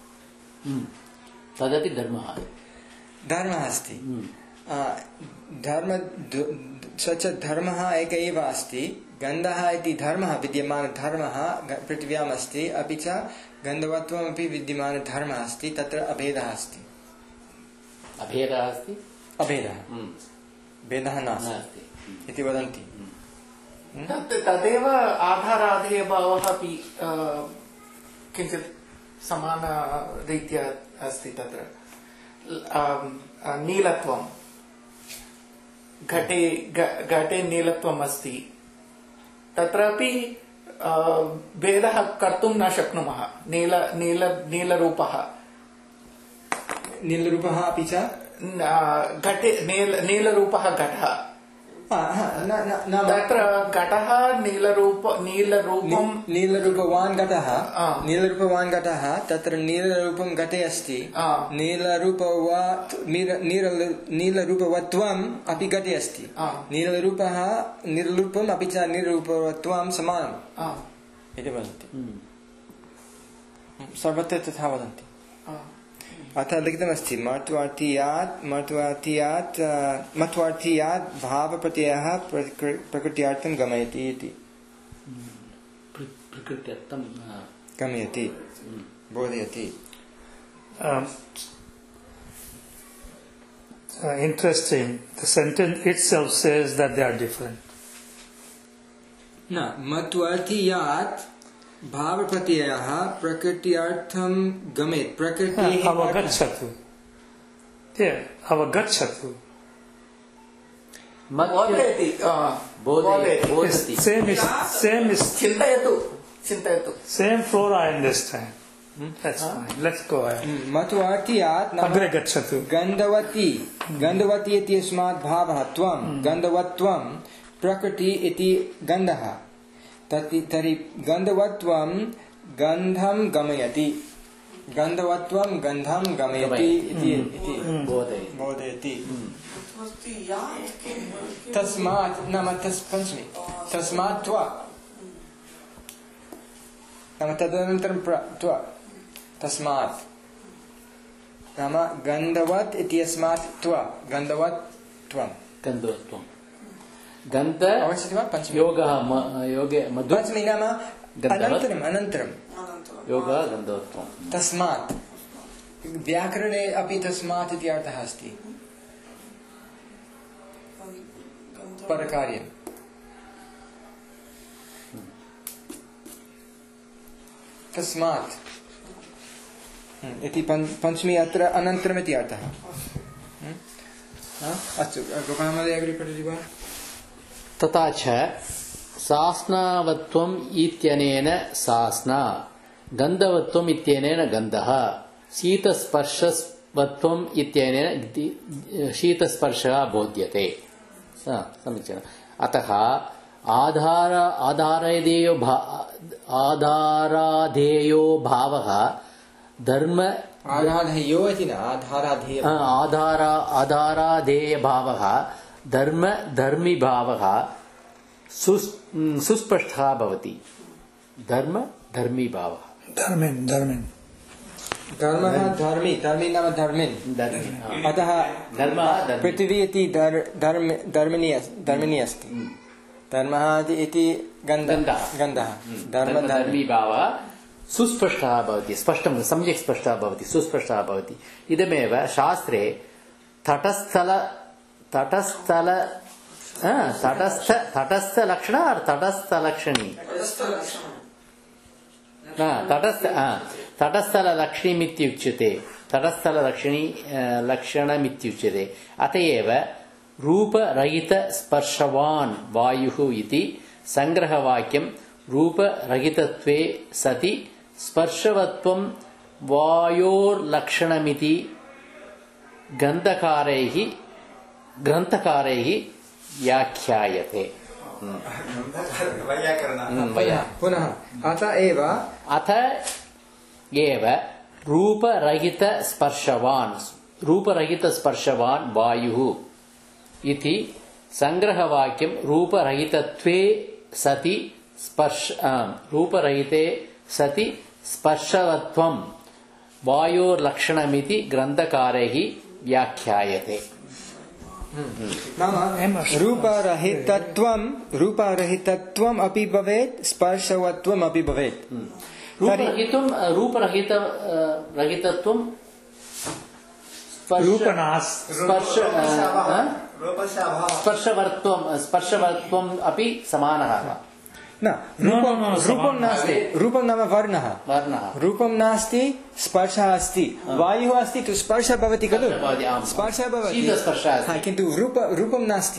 तदपि धर्मः धर्मः अस्ति धर्म स च धर्मः एक एव अस्ति गन्धः इति धर्मः विद्यमानधर्मः पृथिव्याम् अस्ति अपि च गन्धवत्वमपि विद्यमानधर्मः अस्ति तत्र अभेदः अस्ति अभेदः अस्ति अभेदः भेदः नास्ति इति वदन्ति तदेव आधाराधेयभावः अपि किञ्चित् समानरीत्या अस्ति तत्र नीलत्वं घटे घटे नीलत्वम् अस्ति तत्रापि भेदः कर्तुं न शक्नुमः नील नील नीलरूपः नीलरूपः अपि च घटे नील नीलरूपः घटः तत्र घटः नीलरूप नीलरूपं नीलरूपवान् घटः नीलरूपवान् घटः तत्र नीलरूपं घटे अस्ति नीलरूपवा नीलरूपवत्वम् अपि घटे अस्ति नीलरूपः नीलरूपम् अपि च नीलरूपवत्वं समानम् इति वदन्ति सर्वत्र तथा वदन्ति अतः लिखितमस्ति मत्वार्थीयात् मत्वार्थीयात् मत्वार्थीयात् भावप्रत्ययः प्रकृत्यार्थं गमयति इति प्रकृत्यार्थं गमयति बोधयति interesting the sentence itself says that they are different न मत्वार्थीयात् भावप्रत्ययः प्रकृत्यार्थं गमेत् प्रकृतिः अवगच्छतु अवगच्छतु बोधयति बोधयति same is same is चिन्तयतु चिन्तयतु same floor I understand that's fine let's go ahead मत्वार्थीयात् अग्रे गच्छतु गन्धवती गन्धवती इत्यस्मात् भावः त्वं गन्धवत्वं प्रकृति इति गन्धः तर्हि गन्धवत्वं गन्धं गमयति गन्धवत्वं गन्धं गमयति इति बोधयति भवति यात् किं तस्मात् नाम तस् पञ्चमी तस्मात् त्वा नाम तदनन्तरं प्र त्वा तस्मात् नाम गन्धवत् इत्यस्मात् त्वा गन्धवत् त्वं गन्धवत्वं गन्ध अवश्यति वा पञ्चमी योगः योगे मधु पञ्चमी नाम अनन्तरम् अनन्तरं योगः गन्धवत्वं तस्मात् व्याकरणे अपि तस्मात् इति अर्थः अस्ति परकार्यं तस्मात् इति पञ्चमी अत्र अनन्तरम् इति अर्थः अस्तु गोपालमहोदय अग्रे पठति वा तथा च सास्नावत्वम् इत्यनेन सास्ना गन्धवत्वम् इत्यनेन गन्धः शीतस्पर्शवत्वम् इत्यनेन शीतस्पर्शः बोध्यते समीचीनम् अतः आधार आधाराधेयो भा आधाराधेयो भावः धर्म आधाराधेयो इति न आधाराधेय आधार आधाराधेय भावः धर्म धर्मी भावः सुस्पष्टः भवति धर्म धर्मी भावः धर्मिन् धर्मिन् धर्मः धर्मी धर्मी नाम धर्मिन् अतः पृथिवी इति धर्मिणी धर्मिणी अस्ति धर्मः इति गन्धः गन्धः धर्म धर्मी भावः सुस्पष्टः भवति स्पष्टं सम्यक् स्पष्टः भवति सुस्पष्टः भवति इदमेव शास्त्रे तटस्थल तटस्थल तटस्थ तटस्थलक्षण और तटस्थलक्षणी तटस्थ तटस्थललक्षणमित्युच्यते तटस्थललक्षणी लक्षणमित्युच्यते अतएव रूपरहितस्पर्शवान् वायुः इति संग्रहवाक्यं रूपरहितत्वे सति स्पर्शवत्वं वायोर्लक्षणमिति गन्धकारैः ग्रन्थकारैः व्याख्यायते पुनः अत एव अत एव रूपरहितस्पर्शवान् रूपरहितस्पर्शवान् वायुः इति संग्रहवाक्यं रूपरहितत्वे सति स्पर्श रूपरहिते सति स्पर्शवत्वं वायोर्लक्षणमिति ग्रन्थकारैः व्याख्यायते नाम रूपरहितत्वं रूपरहितत्वम् अपि भवेत् स्पर्शवत्वम् अपि भवेत् रूपरहितं रूपरहित रहितत्वं स्पर्शवर्त्वं स्पर्शवर्त्वम् अपि समानः वा न रूपं नास्ति रूपं नाम वर्णः वर्णः रूपं नास्ति स्पर्शः अस्ति वायुः अस्ति तु स्पर्शः भवति खलु स्पर्शः भवति किन्तु रूप रूपं नास्ति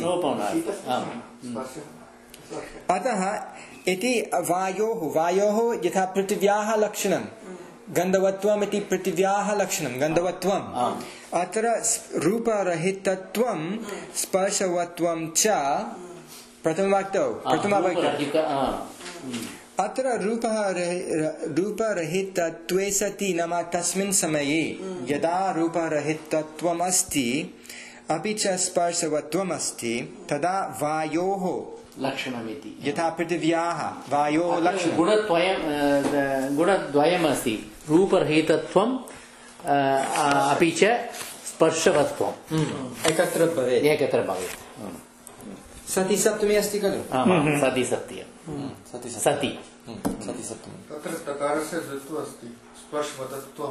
अतः इति वायोः वायोः यथा पृथिव्याः लक्षणं गन्धवत्वम् इति पृथिव्याः लक्षणं गन्धवत्वम् अत्र रूपरहितत्वं स्पर्शवत्वं च प्रथमवाक्यौ प्रथमवाक्यौ अत्र रूपः रूपरहितत्वे सति नाम तस्मिन् समये यदा रूपरहितत्वम् अस्ति अपि च स्पर्शवत्वम् अस्ति तदा वायोः लक्षणमिति यथा पृथिव्याः वायोः लक्षणं गुणद्वयं गुणद्वयम् अस्ति रूपरहितत्वम् अपि च स्पर्शवत्वम् एकत्र भवेत् एकत्र भवेत् सति सप्तमी अस्ति खलु सति सत्यं सति सति सति सप्तमी तत्र तकारस्य द्वित्वम् अस्ति स्पर्शवत्वं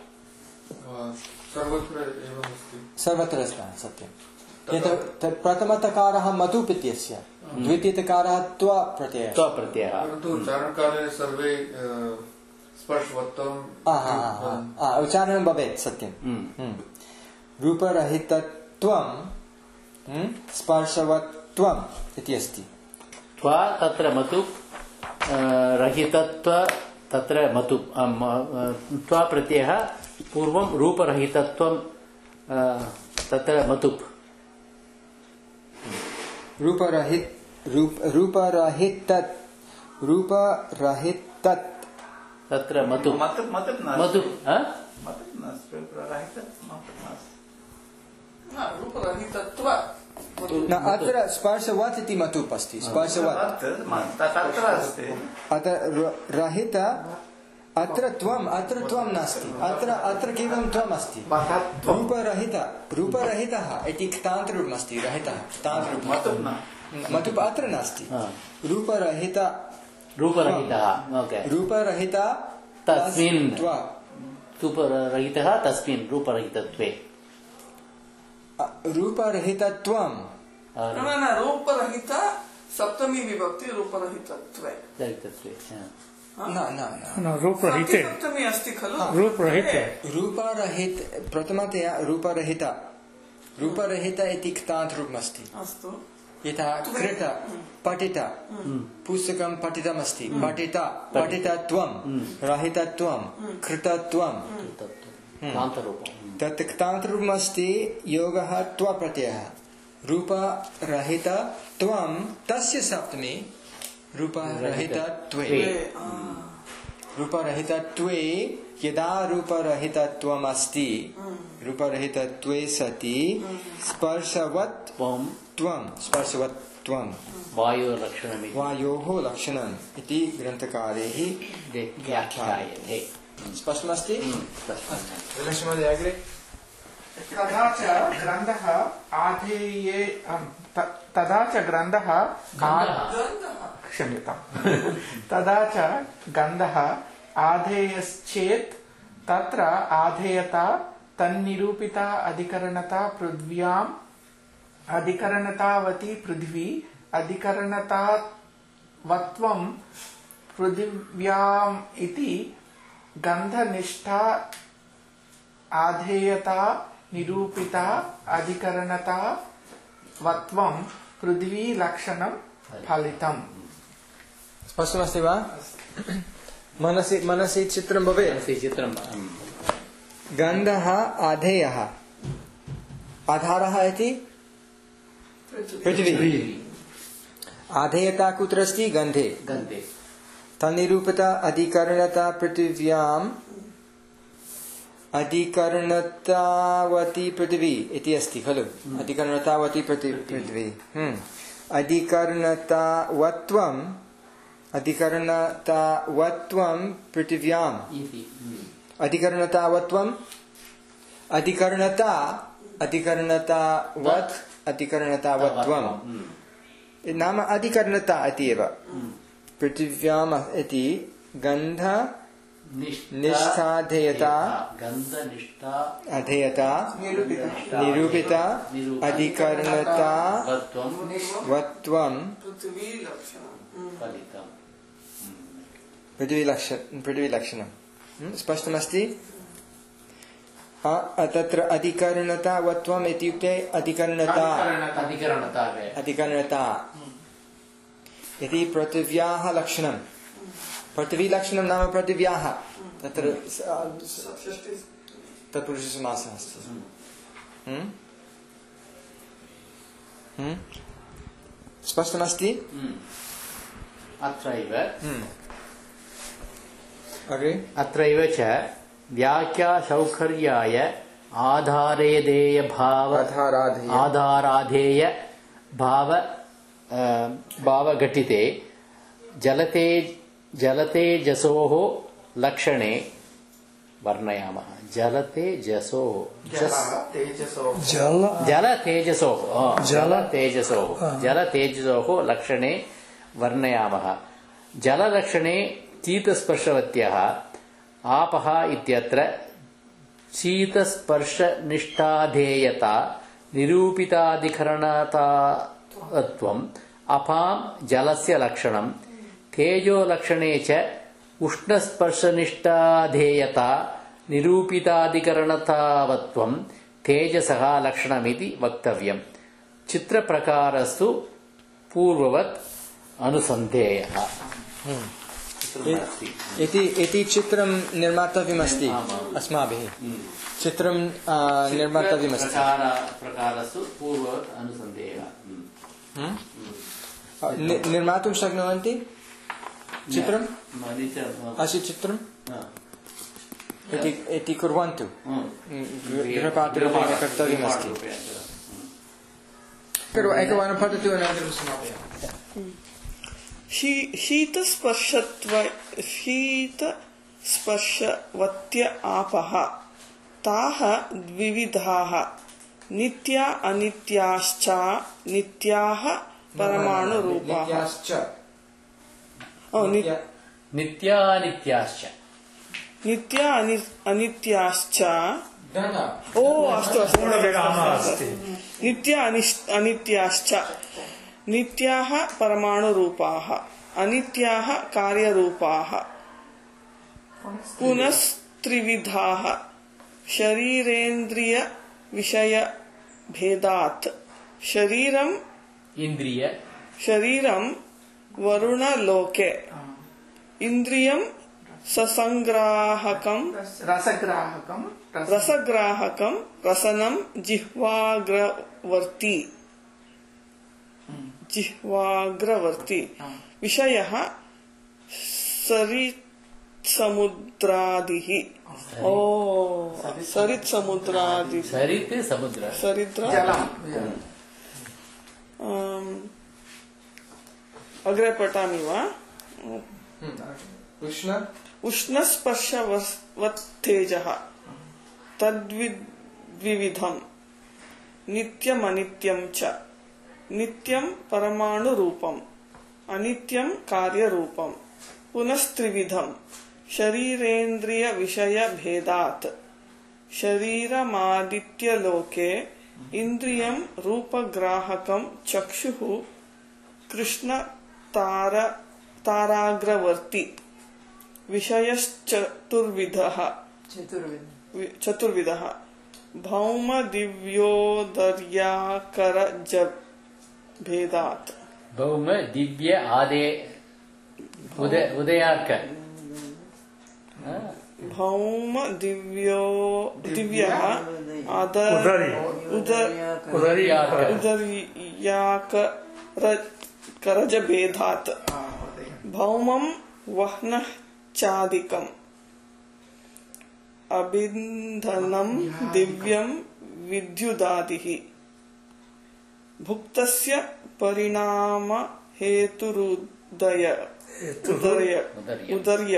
सर्वत्र एवम् अस्ति सर्वत्र अस्ति सत्यं प्रथमतकारः मतुप् इत्यस्य द्वितीयतकारः त्व प्रत्ययः त्व प्रत्ययः परन्तु उच्चारणकाले सर्वे स्पर्शवत्वम् उच्चारणं भवेत् सत्यं रूपरहितत्वं स्पर्शवत्वम् इति अस्ति त्व तत्र मतुप् रहितत्व तत्र मतुप् त्व प्रत्ययः पूर्वं रूपरहितत्वं तत्र मतुप् रूपरहित रूप रूपरहितत् रूपरहितत् तत्र मतुप् मतुप् मतुप् मतुप् रूपरहितत्व न अत्र स्पर्शवत् इति मतुप् अस्ति स्पर्शवत् तत्र अस्ति अत्र रहित अत्र त्वम् अत्र त्वं नास्ति अत्र अत्र केवलं त्वम् अस्ति रूपरहित रूपरहितः इति क्तान्तरूपम् अस्ति रहितः क्तान्तरूपं मतुप् अत्र नास्ति रूपरहित रूपरहितः ओके रूपरहित तस्मिन् रूपरहितः तस्मिन् रूपरहितत्वे रूपरहितत्वं न न रूपरहित सप्तमी विभक्ति रूपरहितत्वे रहितत्वे न न न रूपरहिते सप्तमी अस्ति खलु रूपरहिते रूपरहित प्रथमतया रूपरहित रूपरहित इति क्तान्तरूपम् अस्ति अस्तु यथा कृत पठित पुस्तकं पठितमस्ति पठित पठितत्वं रहितत्वं कृतत्वं तत् क्तान्तरूपम् अस्ति योगः त्वप्रत्ययः रूपरहितत्वं तस्य सप्तमी रूपरहितत्वे रूपरहितत्वे यदा रूपरहितत्वम् अस्ति रूपरहितत्वे सति स्पर्शवत् त्वं स्पर्शवत् त्वं वायोर्लक्षणमिति वायोः लक्षणम् इति ग्रन्थकारैः व्याख्यायते स्पष्टमस्ति महोदय अग्रे तदा च ग्रन्थः आधेये तदा च ग्रन्थः क्षम्यताम् तदा च गन्धः आधेयश्चेत् तत्र आधेयता तन्निरूपिता अधिकरणता पृथ्व्याम् अधिकरणतावती पृथ्वी अधिकरणतावत्वं पृथिव्याम् इति गन्धनिष्ठा आधेयता निरूपिता अधिकरणता वत्वं पृथ्वी लक्षणं फलितम् स्पष्टमस्ति वा मनसि मनसि चित्रं भवेत् मनसि चित्रं गन्धः आधेयः आधारः इति पृथ्वी आधेयता कुत्र अस्ति गन्धे गन्धे तन्निरूपिता अधिकरणता पृथिव्याम् अधिकरणतावती पृथ्वी इति अस्ति खलु अधिकरणतावती पृथ्वी अधिकरणतावत्वम् अधिकरणतावत्वं पृथिव्याम् अधिकरणतावत्वम् अधिकरणता अधिकरणतावत् अधिकरणतावत्वं नाम अधिकरणता इति एव पृथिव्याम् इति गन्ध निष्ठाधेयता गन्धनिष्ठा अधेयता निरूपिता अधिकरणता वत्वं पृथ्वीलक्षणं स्पष्टमस्ति तत्र अधिकरणता वत्वम् इत्युक्ते अधिकरणता अधिकरणता इति पृथिव्याः लक्षणं पृथ्वीलक्षणं नाम पृथिव्याः तत्र तत्पुरुषसमासः अस्ति स्पष्टमस्ति अत्रैव अग्रे अत्रैव च व्याख्यासौकर्याय आधारेधेय भाव आधाराधेय भाव भावघटिते जलते जलतेजसोः लक्षणे वर्णयामः जलतेजसोः जल जलतेजसोः जलतेजसोः जलतेजसोः लक्षणे वर्णयामः जललक्षणे शीतस्पर्शवत्यः आपः इत्यत्र शीतस्पर्शनिष्ठाधेयता निरूपिताधिकरणतात्वम् अपां जलस्य लक्षणं तेजोलक्षणे च उष्णस्पर्शनिष्ठाधेयता निरूपिताधिकरणतावत्वं तेजसः लक्षणमिति वक्तव्यम् चित्रप्रकारस्तु पूर्ववत् अनुसन्धेयः इति इति चित्रं निर्मातव्यमस्ति अस्माभिः चित्रं निर्मातव्यमस्ति प्रकारस्तु पूर्ववत् अनुसन्धेयः निर्मातुं शक्नुवन्ति चित्रं अस्य चित्रं इति कुर्वन्तु गृहपाठरूपेण कर्तव्यमस्ति एकवारं पठतु अनन्तरं समापयामः। शीतस्पर्शत्व शीतस्पर्शवत्य आपः ताः द्विविधाः नित्या अनित्याश्च नित्याः परमाणुरूपाः। नित्या अनित्याश्च नित्या अनित्याश्च ओ अस्तु अस्तु नित्या अनित्याश्च नित्याः परमाणुरूपाः अनित्याः कार्यरूपाः पुनस्त्रिविधाः शरीरेन्द्रिय विषय भेदात् शरीरम इंद्रिय शरीरम वरुणलोके इंद्रियम ससंग्राहकम रसग्राहकम रसग्राहकम रसनम जिह्वाग्रवर्ती जिह्वाग्रवर्ती विषयः सरित्समुद्रादिः ओ सरित्समुद्रादि सरित् समुद्र सरिद्र अग्रे पठामि वा उष्ण उष्णस्पर्शवत्तेजः तद्विविधं नित्यमनित्यं च नित्यं परमाणुरूपम् अनित्यं कार्यरूपम् पुनस्त्रिविधं शरीरेन्द्रिय विषय भेदात् शरीरमादित्यलोके इंद्रियं रूपग्राहकं चक्षुः कृष्ण तार ताराग्रवर्ती विषयश्चतुर्विधः चतुर्विधः भौम दिव्योदर्याकर भेदात् भौम दिव्य आदे उदयार्क भौम दिव्यो दिव्यः आदर उदर्याकरज भेदात् भौमं वह्नश्चादिकम् अबिन्धनं दिव्यं विद्युदादिः भुक्तस्य परिणाम हेतुरुदय उदर्य उदर्य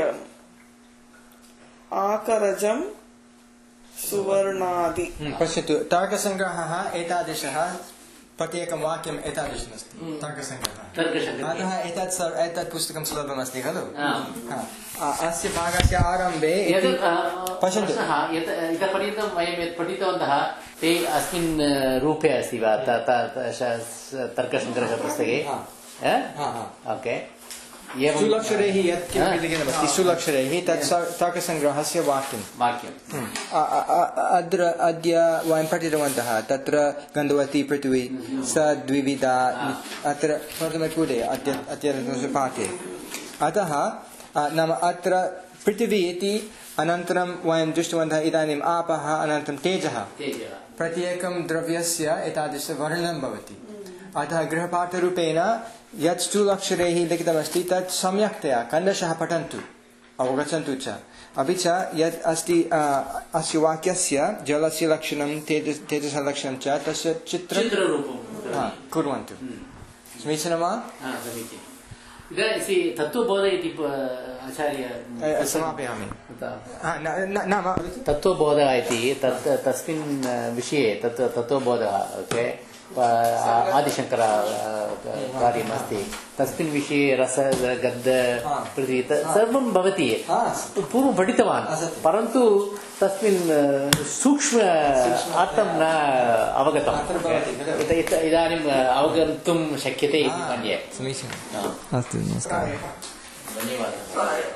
आकरजं सुवर्णादि। पश्यतु तर्कसङ्ग्रहः एतादृशः प्रत्येकं वाक्यम् एतादृशमस्ति तर्कसङ्ग्रहः। अतः एतत् एतत् पुस्तकं सुलभमस्ति खलु। अस्य भागस्य आरम्भे पश्यन्तु इतः पर्यन्तं वयं यत् पठितवन्तः ते अस्मिन् रूपे अस्ति वा तर्कसङ्ग्रहपुस्तके ओके सुलक्षरैः यत् किमपि लिखितमस्ति सुलक्षरैः तत् तर्कसङ्ग्रहस्य वाक्यं वाक्यम् अद्य अद्य वयं पठितवन्तः तत्र गन्धवती पृथ्वी स द्विविधा अत्र प्रथमपुटे अद्य अद्यतनस्य पाठे अतः नाम अत्र पृथिवी इति अनन्तरं वयं दृष्टवन्तः इदानीम् आपः अनन्तरं तेजः प्रत्येकं द्रव्यस्य एतादृशवर्णनं भवति अतः गृहपाठरूपेण यत् स्थूलाक्षरैः लिखितमस्ति तत् सम्यक्तया कण्डशः पठन्तु अवगच्छन्तु च अपि च यत् अस्ति अस्य वाक्यस्य जलस्य लक्षणं तेजस् तेजसः लक्षणं च तस्य चित्रं कुर्वन्तु समीचीनं वा तत्त्वबोध इति आचार्य समापयामि नाम तत्त्वबोध इति तत् तस्मिन् विषये तत् तत्त्वबोधः ओके आदिशङ्कर कार्यमस्ति तस्मिन् विषये रस गन्ध पृथ्वी सर्वं भवति पूर्वं पठितवान् परन्तु तस्मिन् सूक्ष्म अर्थं न अवगतम् इदानीम् अवगन्तुं शक्यते इति मन्ये समीचीनम् अस्तु नमस्कारः धन्यवादः